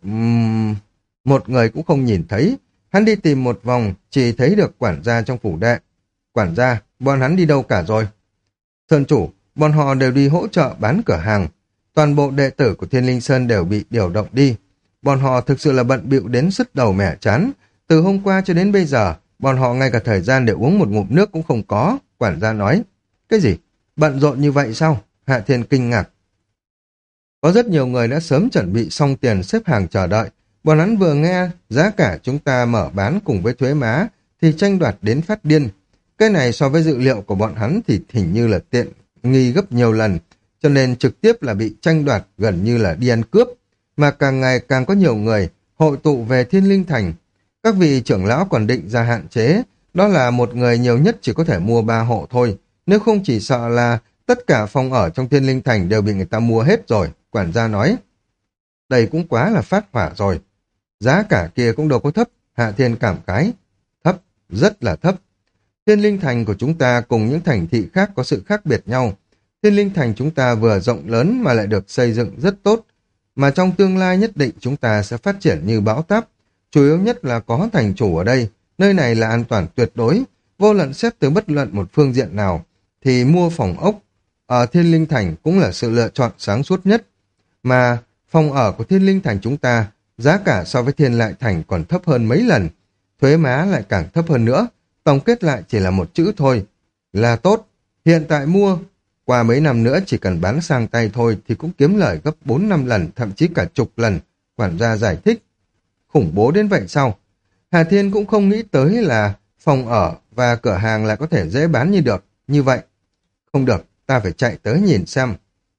một người cũng không nhìn thấy. Hắn đi tìm một vòng, chỉ thấy được quản gia trong phủ đệ. Quản gia, bọn hắn đi đâu cả rồi? Sơn chủ, bọn họ đều đi hỗ trợ bán cửa hàng. Toàn bộ đệ tử của Thiên Linh Sơn đều bị điều động đi. Bọn họ thực sự là bận bịu đến sứt đầu mẻ chán. Từ hôm qua cho đến bây giờ, bọn họ ngay cả thời gian để uống một ngụm nước cũng không có. Quản gia nói, cái gì? Bận rộn như vậy sao? Hạ Thiên kinh ngạc. Có rất nhiều người đã sớm chuẩn bị xong tiền xếp hàng chờ đợi. Bọn hắn vừa nghe giá cả chúng ta mở bán cùng với thuế má thì tranh đoạt đến phát điên. Cái này so với dự liệu của bọn hắn thì hình như là tiện nghi gấp nhiều lần, cho nên trực tiếp là bị tranh đoạt gần như là đi ăn cướp. Mà càng ngày càng có nhiều người hội tụ về Thiên Linh Thành. Các vị trưởng lão còn định ra hạn chế, đó là một người nhiều nhất chỉ có thể mua ba hộ thôi. Nếu không chỉ sợ là tất cả phòng ở trong Thiên Linh Thành đều bị người ta mua hết rồi, quản gia nói. Đây cũng quá là phát hỏa rồi. Giá cả kia cũng đâu có thấp, Hạ Thiên cảm khái. Thấp, rất là thấp. Thiên Linh Thành của chúng ta cùng những thành thị khác có sự khác biệt nhau. Thiên Linh Thành chúng ta vừa rộng lớn mà lại được xây dựng rất tốt. Mà trong tương lai nhất định chúng ta sẽ phát triển như bão táp. Chủ yếu nhất là có thành chủ ở đây. Nơi này là an toàn tuyệt đối. Vô luận xét từ bất luận một phương diện nào, thì mua phòng ốc ở Thiên Linh Thành cũng là sự lựa chọn sáng suốt nhất. Mà phòng ở của Thiên Linh Thành chúng ta, giá cả so với Thiên Lại Thành còn thấp hơn mấy lần. Thuế má lại càng thấp hơn nữa. Tổng kết lại chỉ là một chữ thôi. Là tốt. Hiện tại mua, qua mấy năm nữa chỉ cần bán sang tay thôi thì cũng kiếm lời gấp bốn năm lần, thậm chí cả chục lần. Quản gia giải thích. Khủng bố đến vậy sao? Hà Thiên cũng không nghĩ tới là phòng ở và cửa hàng lại có thể dễ bán như được. Như vậy, không được, ta phải chạy tới nhìn xem.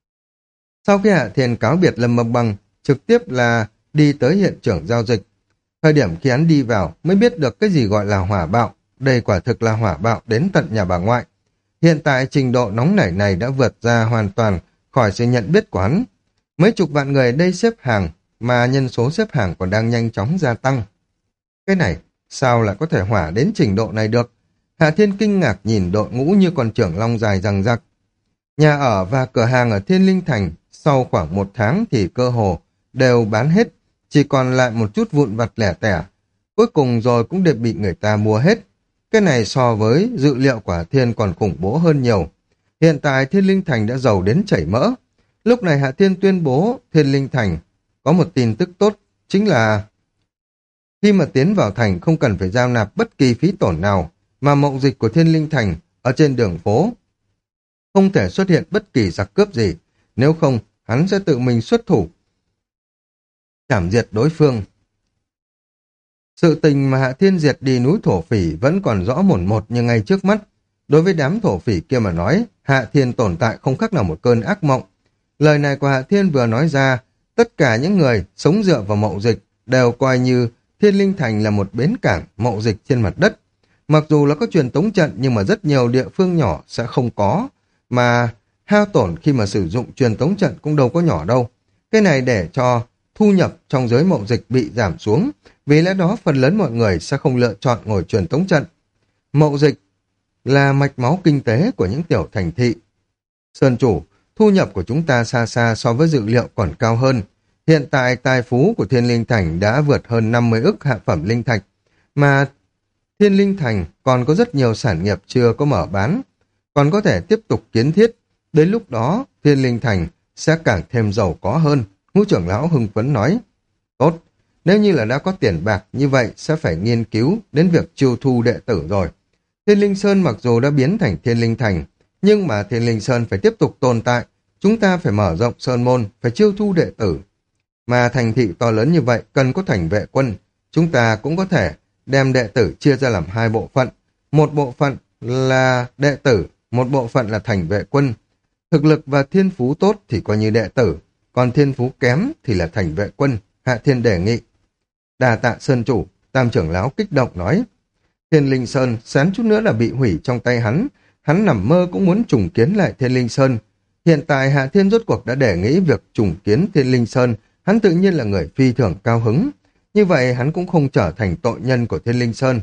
Sau khi Hạ Thiên cáo biệt Lâm Mập Bằng, trực tiếp là đi tới hiện trường giao dịch. Thời điểm khi hắn đi vào mới biết được cái gì gọi là hỏa bạo. Đây quả thực là hỏa bạo đến tận nhà bà ngoại. Hiện tại trình độ nóng nảy này đã vượt ra hoàn toàn khỏi sự nhận biết của hắn. Mấy chục vạn người đây xếp hàng, mà nhân số xếp hàng còn đang nhanh chóng gia tăng. Cái này, sao lại có thể hỏa đến trình độ này được? Hạ Thiên kinh ngạc nhìn đội ngũ như con trưởng long dài răng rặc. Nhà ở và cửa hàng ở Thiên Linh Thành sau khoảng một tháng thì cơ hồ đều bán hết, chỉ còn lại một chút vụn vặt lẻ tẻ. Cuối cùng rồi cũng đều bị người ta mua hết. Cái này so với dự liệu của Hạ Thiên còn khủng bố hơn nhiều. Hiện tại Thiên Linh Thành đã giàu đến chảy mỡ. Lúc này Hạ Thiên tuyên bố Thiên Linh Thành có một tin tức tốt, chính là khi mà tiến vào thành không cần phải giao nạp bất kỳ phí tổn nào, mà mậu dịch của Thiên Linh Thành ở trên đường phố không thể xuất hiện bất kỳ giặc cướp gì, nếu không hắn sẽ tự mình xuất thủ chảm diệt đối phương. Sự tình mà Hạ Thiên diệt đi núi thổ phỉ vẫn còn rõ mồn một như ngay trước mắt. Đối với đám thổ phỉ kia mà nói, Hạ Thiên tồn tại không khác nào một cơn ác mộng. Lời này của Hạ Thiên vừa nói ra, tất cả những người sống dựa vào mậu dịch đều coi như Thiên Linh Thành là một bến cảng mậu dịch trên mặt đất. Mặc dù là có truyền tống trận nhưng mà rất nhiều địa phương nhỏ sẽ không có, mà hao tổn khi mà sử dụng truyền tống trận cũng đâu có nhỏ đâu. Cái này để cho thu nhập trong giới mậu dịch bị giảm xuống, vì lẽ đó phần lớn mọi người sẽ không lựa chọn ngồi truyền tống trận. Mậu dịch là mạch máu kinh tế của những tiểu thành thị. Sơn chủ, thu nhập của chúng ta xa xa so với dự liệu còn cao hơn. Hiện tại tài phú của Thiên Linh Thành đã vượt hơn năm mươi ức hạ phẩm linh thạch, mà Thiên Linh Thành còn có rất nhiều sản nghiệp chưa có mở bán, còn có thể tiếp tục kiến thiết. Đến lúc đó, Thiên Linh Thành sẽ càng thêm giàu có hơn. Ngũ trưởng lão hưng phấn nói, tốt, nếu như là đã có tiền bạc như vậy sẽ phải nghiên cứu đến việc chiêu thu đệ tử rồi. Thiên Linh Sơn mặc dù đã biến thành Thiên Linh Thành, nhưng mà Thiên Linh Sơn phải tiếp tục tồn tại. Chúng ta phải mở rộng sơn môn, phải chiêu thu đệ tử. Mà thành thị to lớn như vậy cần có thành vệ quân. Chúng ta cũng có thể đem đệ tử chia ra làm hai bộ phận. Một bộ phận là đệ tử, một bộ phận là thành vệ quân. Thực lực và thiên phú tốt thì coi như đệ tử, còn thiên phú kém thì là thành vệ quân. Hạ Thiên đề nghị. Đà tạ Sơn chủ, Tam trưởng lão kích động nói. Thiên Linh Sơn xém chút nữa là bị hủy trong tay hắn. Hắn nằm mơ cũng muốn trùng kiến lại Thiên Linh Sơn. Hiện tại Hạ Thiên rốt cuộc đã đề nghị việc trùng kiến Thiên Linh Sơn. Hắn tự nhiên là người phi thường cao hứng. Như vậy hắn cũng không trở thành tội nhân của Thiên Linh Sơn.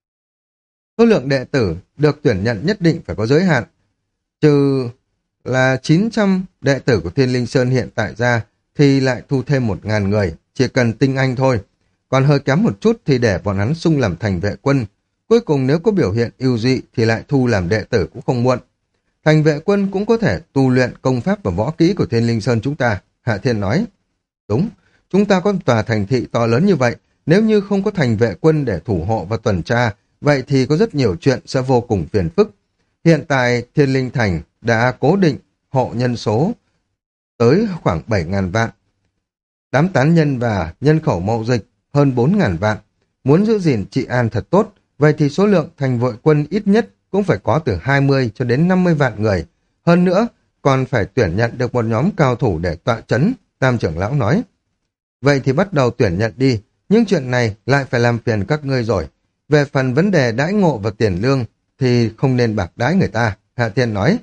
Số lượng đệ tử được tuyển nhận nhất định phải có giới hạn. Trừ là chín trăm đệ tử của Thiên Linh Sơn hiện tại ra thì lại thu thêm một nghìn người. Chỉ cần tinh anh thôi. Còn hơi kém một chút thì để bọn hắn xung làm thành vệ quân. Cuối cùng nếu có biểu hiện ưu dị thì lại thu làm đệ tử cũng không muộn. Thành vệ quân cũng có thể tu luyện công pháp và võ kỹ của Thiên Linh Sơn chúng ta. Hạ Thiên nói. Đúng, chúng ta có một tòa thành thị to lớn như vậy. Nếu như không có thành vệ quân để thủ hộ và tuần tra, vậy thì có rất nhiều chuyện sẽ vô cùng phiền phức. Hiện tại Thiên Linh Thành đã cố định hộ nhân số tới khoảng bảy ngàn vạn. Đám tán nhân và nhân khẩu mậu dịch hơn bốn ngàn vạn. Muốn giữ gìn trị an thật tốt, vậy thì số lượng thành vệ quân ít nhất cũng phải có từ hai mươi cho đến năm mươi vạn người. Hơn nữa, còn phải tuyển nhận được một nhóm cao thủ để tọa chấn, Tam trưởng lão nói. Vậy thì bắt đầu tuyển nhận đi, nhưng chuyện này lại phải làm phiền các ngươi rồi. Về phần vấn đề đãi ngộ và tiền lương thì không nên bạc đãi người ta, Hạ Thiên nói.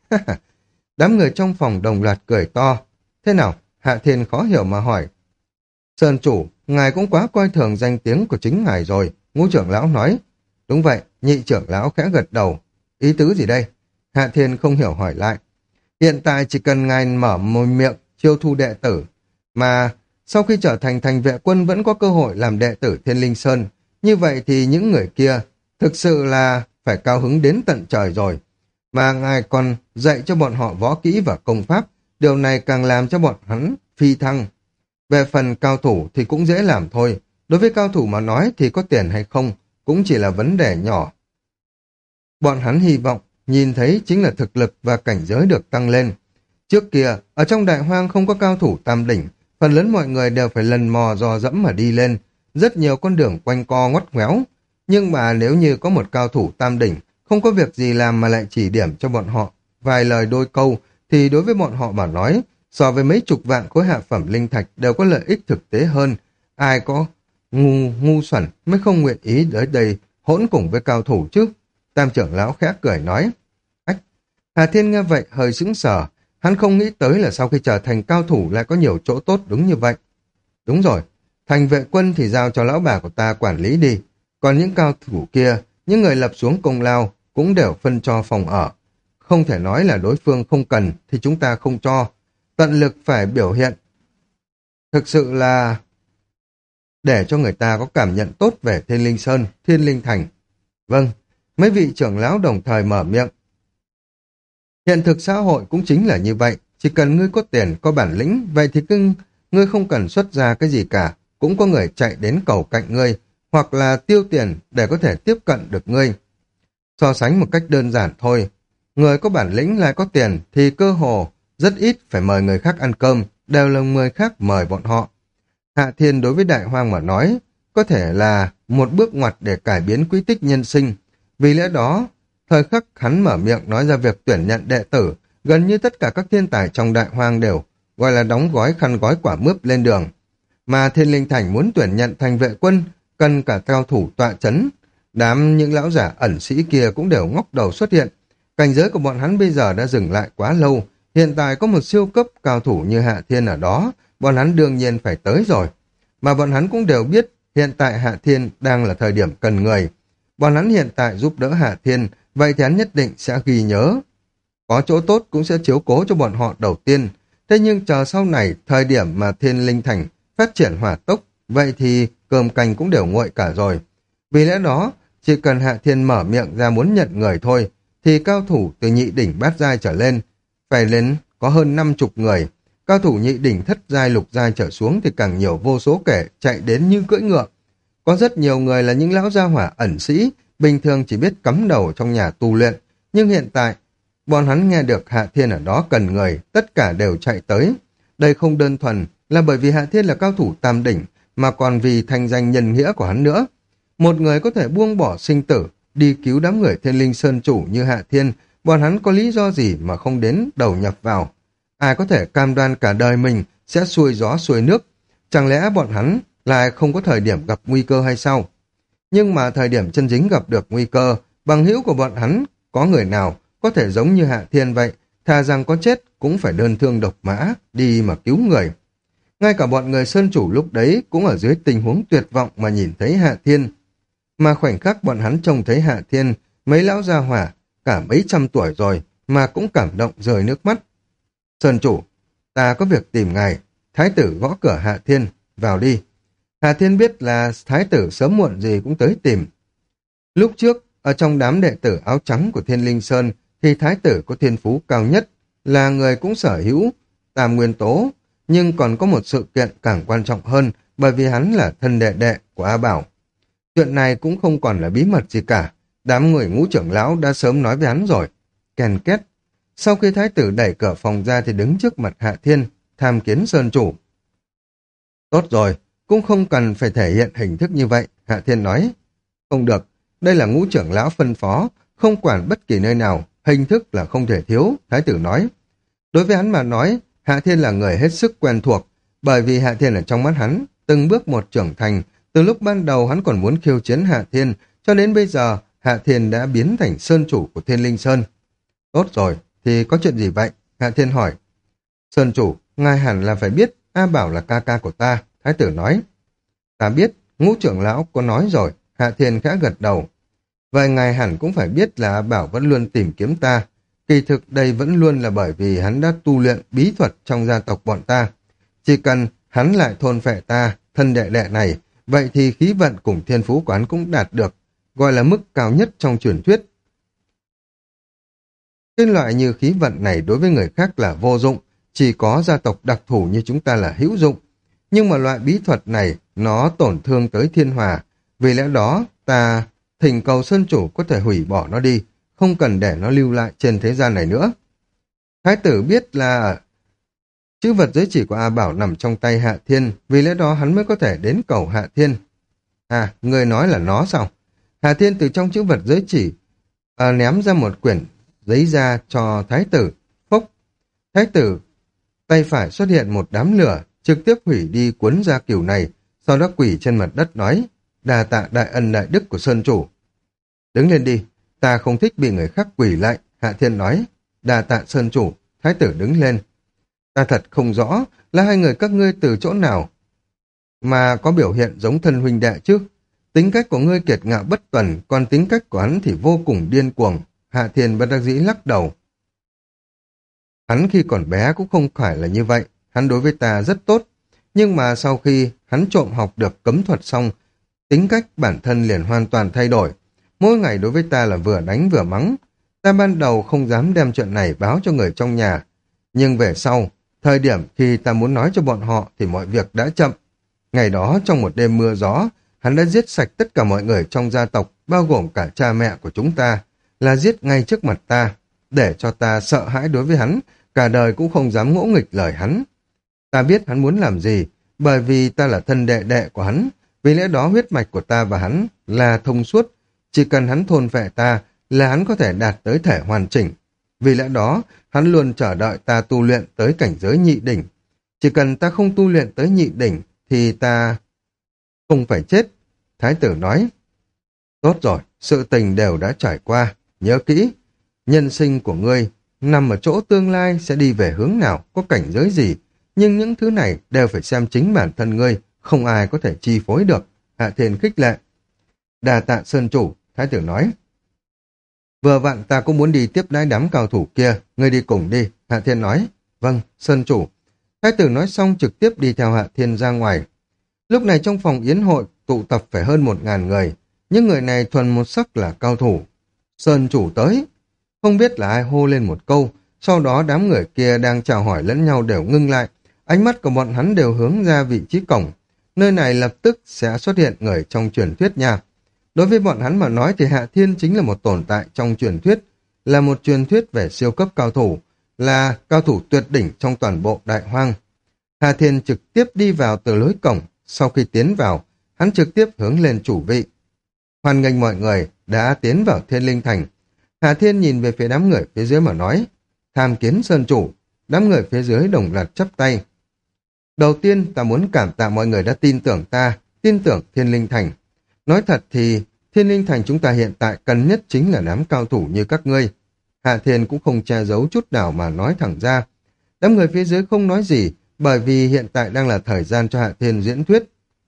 Đám người trong phòng đồng loạt cười to. Thế nào? Hạ Thiên khó hiểu mà hỏi. Sơn chủ, ngài cũng quá coi thường danh tiếng của chính ngài rồi, Ngũ trưởng lão nói. Đúng vậy, nhị trưởng lão khẽ gật đầu. Ý tứ gì đây? Hạ Thiên không hiểu hỏi lại. Hiện tại chỉ cần ngài mở môi miệng chiêu thu đệ tử, mà sau khi trở thành thành vệ quân vẫn có cơ hội làm đệ tử Thiên Linh Sơn, như vậy thì những người kia thực sự là phải cao hứng đến tận trời rồi. Mà ngài còn dạy cho bọn họ võ kỹ và công pháp, điều này càng làm cho bọn hắn phi thăng. Về phần cao thủ thì cũng dễ làm thôi, đối với cao thủ mà nói thì có tiền hay không cũng chỉ là vấn đề nhỏ. Bọn hắn hy vọng nhìn thấy chính là thực lực và cảnh giới được tăng lên. Trước kia, ở trong đại hoang không có cao thủ tam đỉnh, phần lớn mọi người đều phải lần mò dò dẫm mà đi lên, rất nhiều con đường quanh co ngoắt ngoéo. Nhưng mà nếu như có một cao thủ tam đỉnh, không có việc gì làm mà lại chỉ điểm cho bọn họ vài lời đôi câu, thì đối với bọn họ mà nói, so với mấy chục vạn khối hạ phẩm linh thạch đều có lợi ích thực tế hơn. Ai có ngu ngu xuẩn mới không nguyện ý tới đây hỗn cùng với cao thủ chứ? Tam trưởng lão khẽ cười nói. Ách! Hà Thiên nghe vậy hơi sững sờ, hắn không nghĩ tới là sau khi trở thành cao thủ lại có nhiều chỗ tốt đúng như vậy. Đúng rồi, thành vệ quân thì giao cho lão bà của ta quản lý đi, còn những cao thủ kia, những người lập xuống công lao cũng đều phân cho phòng ở. Không thể nói là đối phương không cần thì chúng ta không cho, tận lực phải biểu hiện. Thực sự là để cho người ta có cảm nhận tốt về Thiên Linh Sơn, Thiên Linh Thành. Vâng, mấy vị trưởng lão đồng thời mở miệng. Hiện thực xã hội cũng chính là như vậy, chỉ cần ngươi có tiền, có bản lĩnh, vậy thì cưng, ngươi không cần xuất ra cái gì cả, cũng có người chạy đến cầu cạnh ngươi, hoặc là tiêu tiền để có thể tiếp cận được ngươi. So sánh một cách đơn giản thôi, người có bản lĩnh lại có tiền thì cơ hồ rất ít phải mời người khác ăn cơm, đều là người khác mời bọn họ. Hạ Thiên đối với Đại Hoang mà nói, có thể là một bước ngoặt để cải biến quy tích nhân sinh. Vì lẽ đó, thời khắc hắn mở miệng nói ra việc tuyển nhận đệ tử, gần như tất cả các thiên tài trong Đại Hoang đều gọi là đóng gói khăn gói quả mướp lên đường. Mà Thiên Linh Thành muốn tuyển nhận thành vệ quân, cần cả cao thủ tọa chấn. Đám những lão giả ẩn sĩ kia cũng đều ngóc đầu xuất hiện. Cảnh giới của bọn hắn bây giờ đã dừng lại quá lâu, hiện tại có một siêu cấp cao thủ như Hạ Thiên ở đó, bọn hắn đương nhiên phải tới rồi. Mà bọn hắn cũng đều biết hiện tại Hạ Thiên đang là thời điểm cần người. Bọn hắn hiện tại giúp đỡ Hạ Thiên, vậy thì hắn nhất định sẽ ghi nhớ. Có chỗ tốt cũng sẽ chiếu cố cho bọn họ đầu tiên. Thế nhưng chờ sau này, thời điểm mà Thiên Linh Thành phát triển hỏa tốc, vậy thì cơm canh cũng đều nguội cả rồi. Vì lẽ đó, chỉ cần Hạ Thiên mở miệng ra muốn nhận người thôi, thì cao thủ từ nhị đỉnh bát giai trở lên, phải lên có hơn năm chục người. Cao thủ nhị đỉnh thất giai lục giai trở xuống thì càng nhiều vô số kể chạy đến như cưỡi ngựa. Có rất nhiều người là những lão gia hỏa ẩn sĩ, bình thường chỉ biết cắm đầu trong nhà tu luyện, nhưng hiện tại, bọn hắn nghe được Hạ Thiên ở đó cần người, tất cả đều chạy tới. Đây không đơn thuần là bởi vì Hạ Thiên là cao thủ tam đỉnh, mà còn vì thành danh nhân nghĩa của hắn nữa. Một người có thể buông bỏ sinh tử, đi cứu đám người Thiên Linh Sơn chủ như Hạ Thiên, bọn hắn có lý do gì mà không đến đầu nhập vào. Ai có thể cam đoan cả đời mình sẽ xuôi gió xuôi nước, chẳng lẽ bọn hắn lại không có thời điểm gặp nguy cơ hay sao? Nhưng mà thời điểm chân chính gặp được nguy cơ, bằng hữu của bọn hắn có người nào có thể giống như Hạ Thiên vậy, thà rằng có chết cũng phải đơn thương độc mã đi mà cứu người. Ngay cả bọn người Sơn chủ lúc đấy cũng ở dưới tình huống tuyệt vọng mà nhìn thấy Hạ Thiên. Mà khoảnh khắc bọn hắn trông thấy Hạ Thiên, mấy lão gia hỏa, cả mấy trăm tuổi rồi, mà cũng cảm động rơi nước mắt. Sơn chủ, ta có việc tìm ngài. Thái tử gõ cửa Hạ Thiên, vào đi. Hạ Thiên biết là thái tử sớm muộn gì cũng tới tìm. Lúc trước, ở trong đám đệ tử áo trắng của Thiên Linh Sơn, thì thái tử có thiên phú cao nhất, là người cũng sở hữu tam nguyên tố, nhưng còn có một sự kiện càng quan trọng hơn, bởi vì hắn là thân đệ đệ của A Bảo. Chuyện này cũng không còn là bí mật gì cả, đám người Ngũ trưởng lão đã sớm nói với hắn rồi. Kèn két. Sau khi thái tử đẩy cửa phòng ra thì đứng trước mặt Hạ Thiên. tham kiến sơn chủ. Tốt rồi, cũng không cần phải thể hiện hình thức như vậy, Hạ Thiên nói. Không được, đây là ngũ trưởng lão phân phó, không quản bất kỳ nơi nào, hình thức là không thể thiếu, thái tử nói. Đối với hắn mà nói, Hạ Thiên là người hết sức quen thuộc, bởi vì Hạ Thiên ở trong mắt hắn, từng bước một trưởng thành, từ lúc ban đầu hắn còn muốn khiêu chiến Hạ Thiên, cho đến bây giờ Hạ Thiên đã biến thành sơn chủ của Thiên Linh Sơn. Tốt rồi, thì có chuyện gì vậy? Hạ Thiên hỏi. Sơn chủ, ngài hẳn là phải biết, A Bảo là ca ca của ta, thái tử nói. Ta biết, ngũ trưởng lão có nói rồi, Hạ Thiên khẽ gật đầu. Vậy ngài hẳn cũng phải biết là A Bảo vẫn luôn tìm kiếm ta. Kỳ thực đây vẫn luôn là bởi vì hắn đã tu luyện bí thuật trong gia tộc bọn ta. Chỉ cần hắn lại thôn phệ ta, thân đệ đệ này, vậy thì khí vận cùng thiên phú quán cũng đạt được, gọi là mức cao nhất trong truyền thuyết. Cái loại như khí vận này đối với người khác là vô dụng, chỉ có gia tộc đặc thù như chúng ta là hữu dụng. Nhưng mà loại bí thuật này nó tổn thương tới thiên hòa, vì lẽ đó ta thỉnh cầu sơn chủ có thể hủy bỏ nó đi, không cần để nó lưu lại trên thế gian này nữa. Thái tử biết là chữ vật giới chỉ của A Bảo nằm trong tay Hạ Thiên, vì lẽ đó hắn mới có thể đến cầu Hạ Thiên. À, người nói là nó sao? Hạ Thiên từ trong chữ vật giới chỉ à, ném ra một quyển giấy ra cho thái tử. Phốc! Thái tử tay phải xuất hiện một đám lửa, trực tiếp hủy đi cuốn gia cửu này, sau đó quỳ trên mặt đất nói, đà tạ đại ân đại đức của sơn chủ. Đứng lên đi, ta không thích bị người khác quỳ lại, Hạ Thiên nói. Đà tạ sơn chủ, thái tử đứng lên. Ta thật không rõ là hai người các ngươi từ chỗ nào mà có biểu hiện giống thân huynh đệ chứ. Tính cách của ngươi kiệt ngạo bất tuần, còn tính cách của hắn thì vô cùng điên cuồng. Hạ Thiên bất đắc dĩ lắc đầu. Hắn khi còn bé cũng không phải là như vậy, hắn đối với ta rất tốt. Nhưng mà sau khi hắn trộm học được cấm thuật xong, tính cách bản thân liền hoàn toàn thay đổi. Mỗi ngày đối với ta là vừa đánh vừa mắng. Ta ban đầu không dám đem chuyện này báo cho người trong nhà. Nhưng về sau, thời điểm khi ta muốn nói cho bọn họ thì mọi việc đã chậm. Ngày đó trong một đêm mưa gió, hắn đã giết sạch tất cả mọi người trong gia tộc, bao gồm cả cha mẹ của chúng ta, là giết ngay trước mặt ta, để cho ta sợ hãi đối với hắn, cả đời cũng không dám ngỗ nghịch lời hắn. Ta biết hắn muốn làm gì, bởi vì ta là thân đệ đệ của hắn, vì lẽ đó huyết mạch của ta và hắn là thông suốt, chỉ cần hắn thôn vệ ta là hắn có thể đạt tới thể hoàn chỉnh. Vì lẽ đó, hắn luôn chờ đợi ta tu luyện tới cảnh giới nhị đỉnh. Chỉ cần ta không tu luyện tới nhị đỉnh thì ta không phải chết. Thái tử nói, tốt rồi, sự tình đều đã trải qua, nhớ kỹ, nhân sinh của ngươi nằm ở chỗ tương lai sẽ đi về hướng nào, có cảnh giới gì, nhưng những thứ này đều phải xem chính bản thân ngươi, không ai có thể chi phối được. Hạ Thiên khích lệ. Đà tạ sơn chủ, thái tử nói. Vừa vặn ta cũng muốn đi tiếp đái đám cao thủ kia, ngươi đi cùng đi, Hạ Thiên nói. Vâng, sơn chủ. Thái tử nói xong trực tiếp đi theo Hạ Thiên ra ngoài. Lúc này trong phòng yến hội tụ tập phải hơn một ngàn người, những người này thuần một sắc là cao thủ. Sơn chủ tới. Không biết là ai hô lên một câu, sau đó đám người kia đang chào hỏi lẫn nhau đều ngưng lại, ánh mắt của bọn hắn đều hướng ra vị trí cổng. Nơi này lập tức sẽ xuất hiện người trong truyền thuyết nha. Đối với bọn hắn mà nói thì Hạ Thiên chính là một tồn tại trong truyền thuyết, là một truyền thuyết về siêu cấp cao thủ, là cao thủ tuyệt đỉnh trong toàn bộ đại hoang. Hạ Thiên trực tiếp đi vào từ lối cổng, sau khi tiến vào, hắn trực tiếp hướng lên chủ vị. Hoan nghênh mọi người đã tiến vào Thiên Linh Thành. Hạ Thiên nhìn về phía đám người phía dưới mà nói, tham kiến sơn chủ. Đám người phía dưới đồng loạt chắp tay. Đầu tiên ta muốn cảm tạ mọi người đã tin tưởng ta, tin tưởng Thiên Linh Thành. Nói thật thì Thiên Linh Thành chúng ta hiện tại cần nhất chính là đám cao thủ như các ngươi. Hạ Thiên cũng không che giấu chút nào mà nói thẳng ra. Đám người phía dưới không nói gì, bởi vì hiện tại đang là thời gian cho Hạ Thiên diễn thuyết.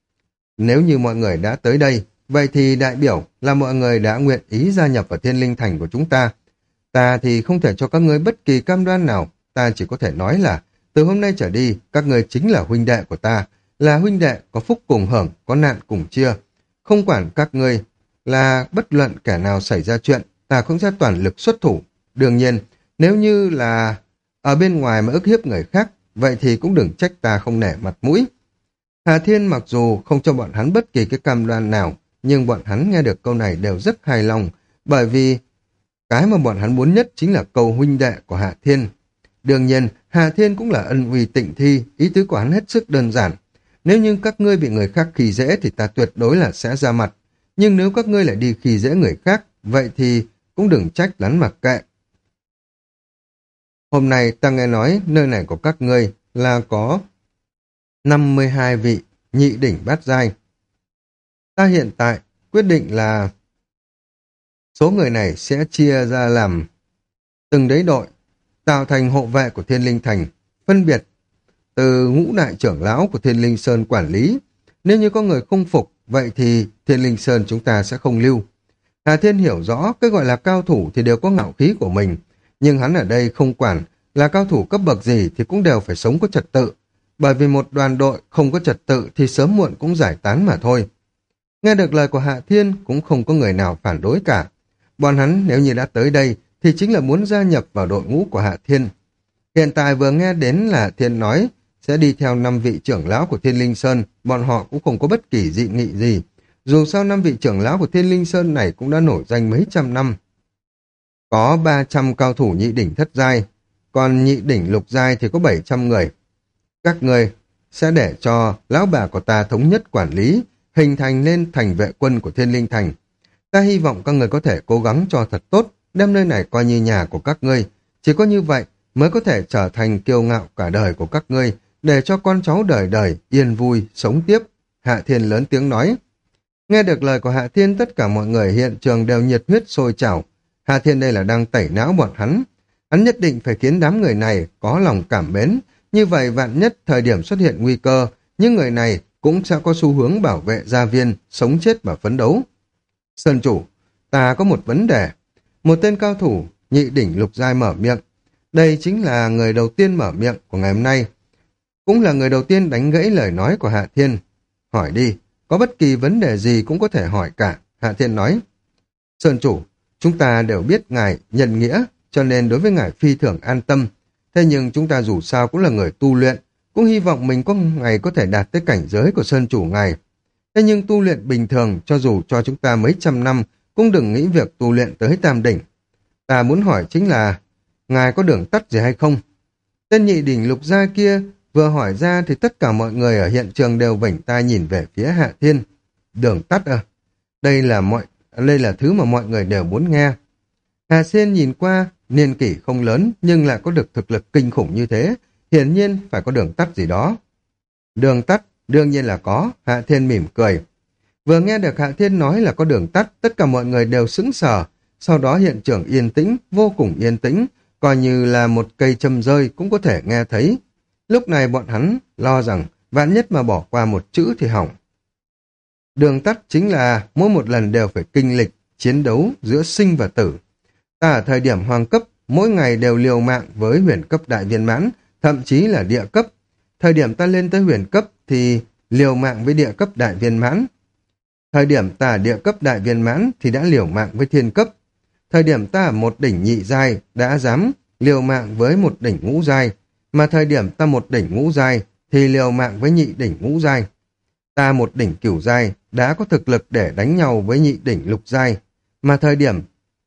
Nếu như mọi người đã tới đây, vậy thì đại biểu là mọi người đã nguyện ý gia nhập vào Thiên Linh Thành của chúng ta. Ta thì không thể cho các ngươi bất kỳ cam đoan nào, ta chỉ có thể nói là từ hôm nay trở đi, các ngươi chính là huynh đệ của ta, là huynh đệ có phúc cùng hưởng, có nạn cùng chia. Không quản các ngươi là bất luận kẻ nào xảy ra chuyện, ta cũng sẽ toàn lực xuất thủ. Đương nhiên, nếu như là ở bên ngoài mà ức hiếp người khác, vậy thì cũng đừng trách ta không nể mặt mũi. Hà Thiên mặc dù không cho bọn hắn bất kỳ cái cam đoan nào, nhưng bọn hắn nghe được câu này đều rất hài lòng, bởi vì cái mà bọn hắn muốn nhất chính là câu huynh đệ của Hạ Thiên. Đương nhiên, Hạ Thiên cũng là ân uy tịnh thi, ý tứ của hắn hết sức đơn giản. Nếu như các ngươi bị người khác khi dễ thì ta tuyệt đối là sẽ ra mặt. Nhưng nếu các ngươi lại đi khi dễ người khác, vậy thì cũng đừng trách lắn mặc kệ. Hôm nay ta nghe nói nơi này của các ngươi là có năm mươi hai vị nhị đỉnh bát giai. Ta hiện tại quyết định là số người này sẽ chia ra làm từng đế đội, tạo thành hộ vệ của Thiên Linh Thành, phân biệt từ ngũ đại trưởng lão của Thiên Linh Sơn quản lý. Nếu như có người không phục, vậy thì Thiên Linh Sơn chúng ta sẽ không lưu. Hà Thiên hiểu rõ, cái gọi là cao thủ thì đều có ngạo khí của mình, nhưng hắn ở đây không quản là cao thủ cấp bậc gì thì cũng đều phải sống có trật tự, bởi vì một đoàn đội không có trật tự thì sớm muộn cũng giải tán mà thôi. Nghe được lời của Hạ Thiên cũng không có người nào phản đối cả. Bọn hắn nếu như đã tới đây thì chính là muốn gia nhập vào đội ngũ của Hạ Thiên. Hiện tại vừa nghe đến là Thiên nói sẽ đi theo năm vị trưởng lão của Thiên Linh Sơn, bọn họ cũng không có bất kỳ dị nghị gì. Dù sao năm vị trưởng lão của Thiên Linh Sơn này cũng đã nổi danh mấy trăm năm. Có ba trăm cao thủ nhị đỉnh thất giai, còn nhị đỉnh lục giai thì có bảy trăm người. Các người sẽ để cho lão bà của ta thống nhất quản lý, hình thành nên thành vệ quân của Thiên Linh Thành. Ta hy vọng các người có thể cố gắng cho thật tốt, đem nơi này coi như nhà của các ngươi. Chỉ có như vậy mới có thể trở thành kiêu ngạo cả đời của các ngươi, để cho con cháu đời đời yên vui, sống tiếp. Hạ Thiên lớn tiếng nói. Nghe được lời của Hạ Thiên, tất cả mọi người hiện trường đều nhiệt huyết sôi trào. Hạ Thiên đây là đang tẩy não bọn hắn. Hắn nhất định phải khiến đám người này có lòng cảm mến. Như vậy vạn nhất thời điểm xuất hiện nguy cơ, những người này cũng sẽ có xu hướng bảo vệ gia viên, sống chết và phấn đấu. Sơn chủ, ta có một vấn đề. Một tên cao thủ, nhị đỉnh lục giai mở miệng. Đây chính là người đầu tiên mở miệng của ngày hôm nay. Cũng là người đầu tiên đánh gãy lời nói của Hạ Thiên. Hỏi đi, có bất kỳ vấn đề gì cũng có thể hỏi cả. Hạ Thiên nói. Sơn chủ, chúng ta đều biết ngài nhân nghĩa, cho nên đối với ngài phi thường an tâm. Thế nhưng chúng ta dù sao cũng là người tu luyện, cũng hy vọng mình có ngày có thể đạt tới cảnh giới của Sơn chủ ngài. Thế nhưng tu luyện bình thường, cho dù cho chúng ta mấy trăm năm, cũng đừng nghĩ việc tu luyện tới tam đỉnh. Ta muốn hỏi chính là, ngài có đường tắt gì hay không? Tên nhị đỉnh lục gia kia vừa hỏi ra thì tất cả mọi người ở hiện trường đều vểnh tai nhìn về phía Hạ Thiên. Đường tắt à? Đây là mọi, đây là thứ mà mọi người đều muốn nghe. Hà Thiên nhìn qua, niên kỷ không lớn nhưng lại có được thực lực kinh khủng như thế, hiển nhiên phải có đường tắt gì đó. Đường tắt, đương nhiên là có, Hạ Thiên mỉm cười. Vừa nghe được Hạ Thiên nói là có đường tắt, tất cả mọi người đều sững sờ, sau đó hiện trường yên tĩnh, vô cùng yên tĩnh, coi như là một cây châm rơi cũng có thể nghe thấy. Lúc này bọn hắn lo rằng vạn nhất mà bỏ qua một chữ thì hỏng. Đường tắt chính là mỗi một lần đều phải kinh lịch, chiến đấu giữa sinh và tử. Ta ở thời điểm hoàng cấp, mỗi ngày đều liều mạng với huyền cấp đại viên mãn, thậm chí là địa cấp. Thời điểm ta lên tới huyền cấp thì liều mạng với địa cấp đại viên mãn. Thời điểm ta ở địa cấp đại viên mãn thì đã liều mạng với thiên cấp. Thời điểm ta ở một đỉnh nhị giai đã dám liều mạng với một đỉnh ngũ giai, mà thời điểm ta một đỉnh ngũ giai thì liều mạng với nhị đỉnh ngũ giai. Ta một đỉnh cửu giai đã có thực lực để đánh nhau với nhị đỉnh lục giai, mà thời điểm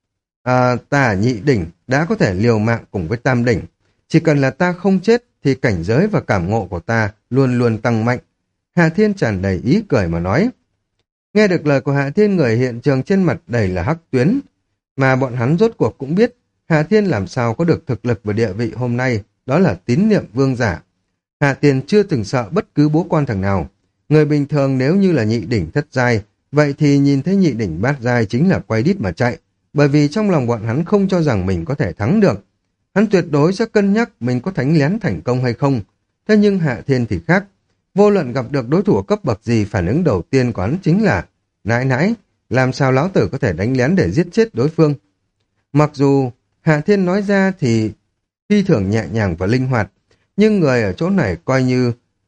à, ta ở nhị đỉnh đã có thể liều mạng cùng với tam đỉnh. Chỉ cần là ta không chết thì cảnh giới và cảm ngộ của ta luôn luôn tăng mạnh. Hạ Thiên tràn đầy ý cười mà nói. Nghe được lời của Hạ Thiên, người hiện trường trên mặt đầy là hắc tuyến, mà bọn hắn rốt cuộc cũng biết Hạ Thiên làm sao có được thực lực và địa vị hôm nay, đó là tín niệm vương giả. Hạ Thiên chưa từng sợ bất cứ bố quan thằng nào. Người bình thường nếu như là nhị đỉnh thất giai, vậy thì nhìn thấy nhị đỉnh bát giai chính là quay đít mà chạy, bởi vì trong lòng bọn hắn không cho rằng mình có thể thắng được. Hắn tuyệt đối sẽ cân nhắc mình có thánh lén thành công hay không. Thế nhưng Hạ Thiên thì khác. Vô luận gặp được đối thủ cấp bậc gì, phản ứng đầu tiên của hắn chính là nãi nãi, làm sao lão tử có thể đánh lén để giết chết đối phương. Mặc dù Hạ Thiên nói ra thì phi thường nhẹ nhàng và linh hoạt, nhưng người ở chỗ này coi như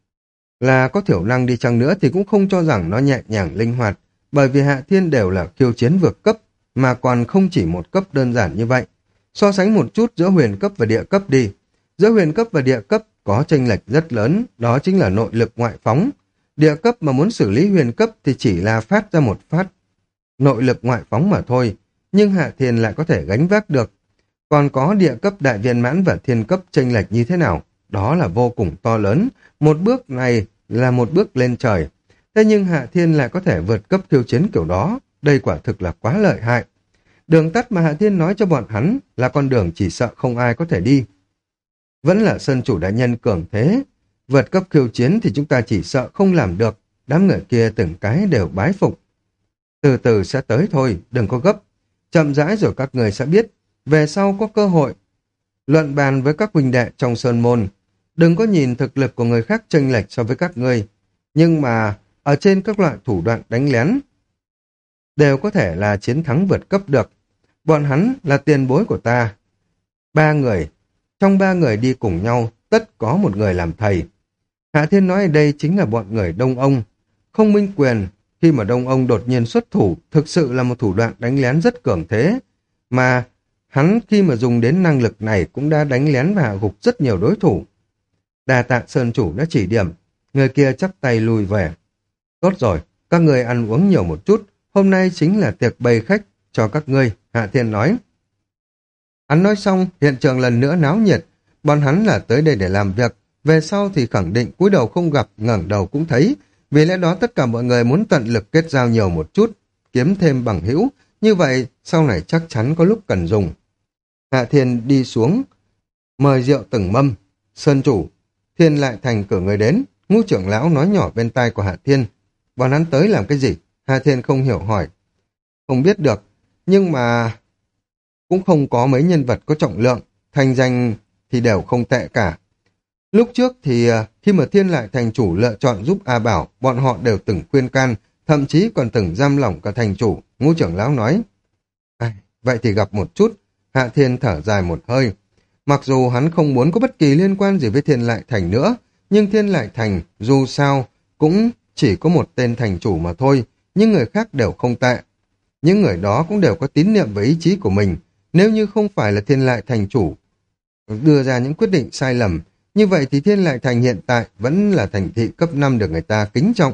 là có thiểu năng đi chăng nữa thì cũng không cho rằng nó nhẹ nhàng linh hoạt, bởi vì Hạ Thiên đều là khiêu chiến vượt cấp, mà còn không chỉ một cấp đơn giản như vậy. So sánh một chút giữa huyền cấp và địa cấp đi. Giữa huyền cấp và địa cấp có chênh lệch rất lớn, đó chính là nội lực ngoại phóng. Địa cấp mà muốn xử lý huyền cấp thì chỉ là phát ra một phát nội lực ngoại phóng mà thôi, nhưng Hạ Thiên lại có thể gánh vác được. Còn có địa cấp đại viên mãn và thiên cấp chênh lệch như thế nào? Đó là vô cùng to lớn. Một bước này là một bước lên trời. Thế nhưng Hạ Thiên lại có thể vượt cấp khiêu chiến kiểu đó. Đây quả thực là quá lợi hại. Đường tắt mà Hạ Thiên nói cho bọn hắn là con đường chỉ sợ không ai có thể đi. Vẫn là Sơn Chủ đại nhân cường thế. Vượt cấp khiêu chiến thì chúng ta chỉ sợ không làm được. Đám người kia từng cái đều bái phục. Từ từ sẽ tới thôi, đừng có gấp. Chậm rãi rồi các người sẽ biết. Về sau có cơ hội luận bàn với các huynh đệ trong sơn môn. Đừng có nhìn thực lực của người khác chênh lệch so với các ngươi. Nhưng mà ở trên các loại thủ đoạn đánh lén đều có thể là chiến thắng vượt cấp được. Bọn hắn là tiền bối của ta. Ba người, trong ba người đi cùng nhau, tất có một người làm thầy. Hạ Thiên nói ở đây chính là bọn người Đông Ông. Không Minh Quyền, khi mà Đông Ông đột nhiên xuất thủ, thực sự là một thủ đoạn đánh lén rất cường thế. Mà hắn khi mà dùng đến năng lực này cũng đã đánh lén và hạ gục rất nhiều đối thủ. Đà tạ Sơn Chủ đã chỉ điểm, người kia chắp tay lùi về. Tốt rồi, các người ăn uống nhiều một chút, hôm nay chính là tiệc bày khách cho các ngươi, Hạ Thiên nói. Hắn nói xong, hiện trường lần nữa náo nhiệt, bọn hắn là tới đây để làm việc, về sau thì khẳng định cúi đầu không gặp, ngẩng đầu cũng thấy, vì lẽ đó tất cả mọi người muốn tận lực kết giao nhiều một chút, kiếm thêm bằng hữu, như vậy sau này chắc chắn có lúc cần dùng. Hạ Thiên đi xuống, mời rượu từng mâm. Sơn Chủ, Thiên Lại Thành cử người đến. Ngũ trưởng lão nói nhỏ bên tai của Hạ Thiên. Bọn hắn tới làm cái gì? Hạ Thiên không hiểu hỏi. Không biết được, nhưng mà cũng không có mấy nhân vật có trọng lượng, thành danh thì đều không tệ cả. Lúc trước thì khi mà Thiên Lại Thành chủ lựa chọn giúp A Bảo, bọn họ đều từng khuyên can, thậm chí còn từng giam lỏng cả thành chủ. Ngũ trưởng lão nói. À, vậy thì gặp một chút. Hạ Thiên thở dài một hơi. Mặc dù hắn không muốn có bất kỳ liên quan gì với Thiên Lại Thành nữa, nhưng Thiên Lại Thành dù sao cũng chỉ có một tên thành chủ mà thôi, nhưng người khác đều không tệ. Những người đó cũng đều có tín niệm và ý chí của mình. Nếu như không phải là Thiên Lại Thành chủ đưa ra những quyết định sai lầm, như vậy thì Thiên Lại Thành hiện tại vẫn là thành thị cấp năm được người ta kính trọng.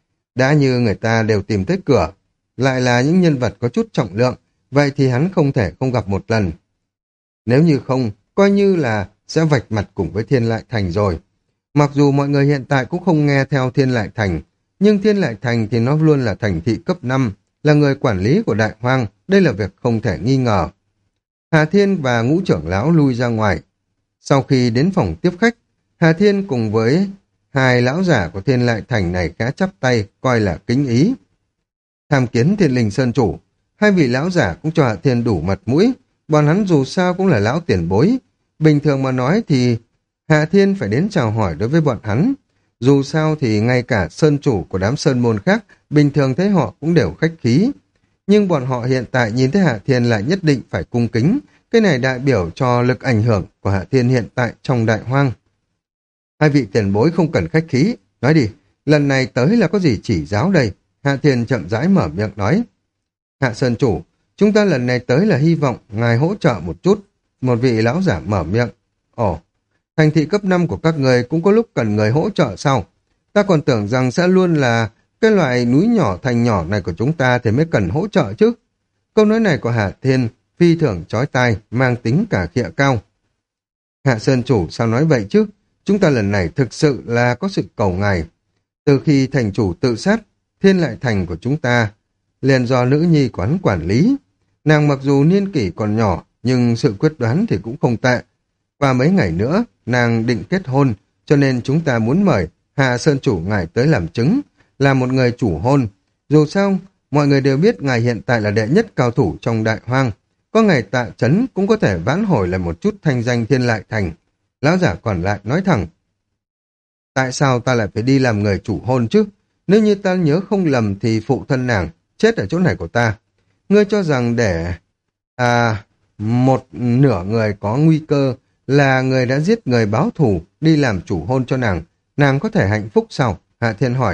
Đã như người ta đều tìm tới cửa, lại là những nhân vật có chút trọng lượng, vậy thì hắn không thể không gặp một lần. Nếu như không, coi như là sẽ vạch mặt cùng với Thiên Lại Thành rồi. Mặc dù mọi người hiện tại cũng không nghe theo Thiên Lại Thành, nhưng Thiên Lại Thành thì nó luôn là thành thị cấp năm, là người quản lý của Đại Hoang, đây là việc không thể nghi ngờ. Hà Thiên và Ngũ trưởng lão lui ra ngoài. Sau khi đến phòng tiếp khách, Hà Thiên cùng với hai lão giả của Thiên Lại Thành này khá chắp tay, coi là kính ý. Tham kiến Thiên Linh Sơn Chủ, hai vị lão giả cũng cho Hạ Thiên đủ mặt mũi, bọn hắn dù sao cũng là lão tiền bối. Bình thường mà nói thì Hạ Thiên phải đến chào hỏi đối với bọn hắn. Dù sao thì ngay cả sơn chủ của đám sơn môn khác, bình thường thấy họ cũng đều khách khí. Nhưng bọn họ hiện tại nhìn thấy Hạ Thiên lại nhất định phải cung kính. Cái này đại biểu cho lực ảnh hưởng của Hạ Thiên hiện tại trong Đại Hoang. Hai vị tiền bối không cần khách khí. Nói đi, lần này tới là có gì chỉ giáo đây? Hạ Thiên chậm rãi mở miệng nói. Hạ Sơn Chủ, chúng ta lần này tới là hy vọng ngài hỗ trợ một chút. Một vị lão giả mở miệng. Ồ, thành thị cấp năm của các người cũng có lúc cần người hỗ trợ sao? Ta còn tưởng rằng sẽ luôn là cái loại núi nhỏ thành nhỏ này của chúng ta thì mới cần hỗ trợ chứ. Câu nói này của Hạ Thiên phi thường chói tai, mang tính cả khịa cao. Hạ Sơn Chủ sao nói vậy chứ? Chúng ta lần này thực sự là có sự cầu ngài. Từ khi thành chủ tự sát, Thiên Lại Thành của chúng ta liền do nữ nhi quán quản lý. Nàng mặc dù niên kỷ còn nhỏ, nhưng sự quyết đoán thì cũng không tệ. Qua mấy ngày nữa, nàng định kết hôn, cho nên chúng ta muốn mời Hạ Sơn Chủ ngài tới làm chứng, là một người chủ hôn. Dù sao, mọi người đều biết ngài hiện tại là đệ nhất cao thủ trong Đại Hoang. Có ngày tạ chấn cũng có thể vãn hồi lại một chút thanh danh Thiên Lại Thành. Lão giả còn lại nói thẳng. Tại sao ta lại phải đi làm người chủ hôn chứ? Nếu như ta nhớ không lầm thì phụ thân nàng chết ở chỗ này của ta. Ngươi cho rằng để à, một nửa người có nguy cơ là người đã giết người báo thù đi làm chủ hôn cho nàng, nàng có thể hạnh phúc sao? Hạ Thiên hỏi.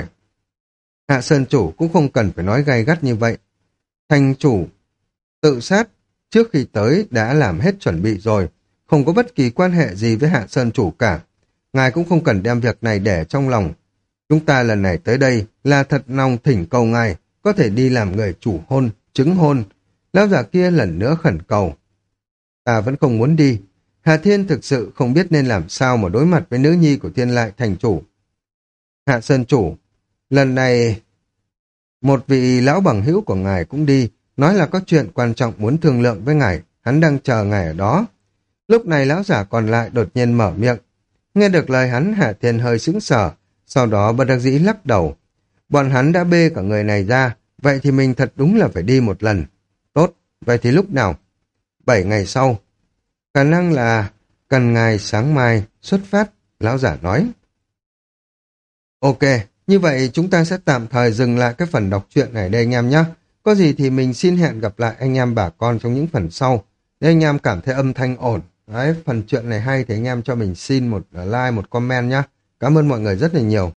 Hạ Sơn Chủ cũng không cần phải nói gay gắt như vậy. Thành chủ tự sát trước khi tới đã làm hết chuẩn bị rồi, không có bất kỳ quan hệ gì với Hạ Sơn Chủ cả. Ngài cũng không cần đem việc này để trong lòng. Chúng ta lần này tới đây là thật lòng thỉnh cầu ngài có thể đi làm người chủ hôn, chứng hôn. Lão giả kia lần nữa khẩn cầu. ta vẫn không muốn đi. Hà Thiên thực sự không biết nên làm sao mà đối mặt với nữ nhi của Thiên Lại thành chủ. Hạ Sơn chủ, lần này một vị lão bằng hữu của ngài cũng đi, nói là có chuyện quan trọng muốn thương lượng với ngài, hắn đang chờ ngài ở đó. Lúc này lão giả còn lại đột nhiên mở miệng. Nghe được lời hắn, Hạ Thiên hơi sững sờ, sau đó bất đắc dĩ lắc đầu. Bọn hắn đã bê cả người này ra, vậy thì mình thật đúng là phải đi một lần. Tốt, vậy thì lúc nào? Bảy ngày sau. Khả năng là cần ngài sáng mai xuất phát, lão giả nói. Ok, như vậy chúng ta sẽ tạm thời dừng lại cái phần đọc truyện này đây anh em nhé. Có gì thì mình xin hẹn gặp lại anh em bà con trong những phần sau. Nếu anh em cảm thấy âm thanh ổn, đấy, phần truyện này hay thì anh em cho mình xin một like, một comment nhé. Cảm ơn mọi người rất là nhiều.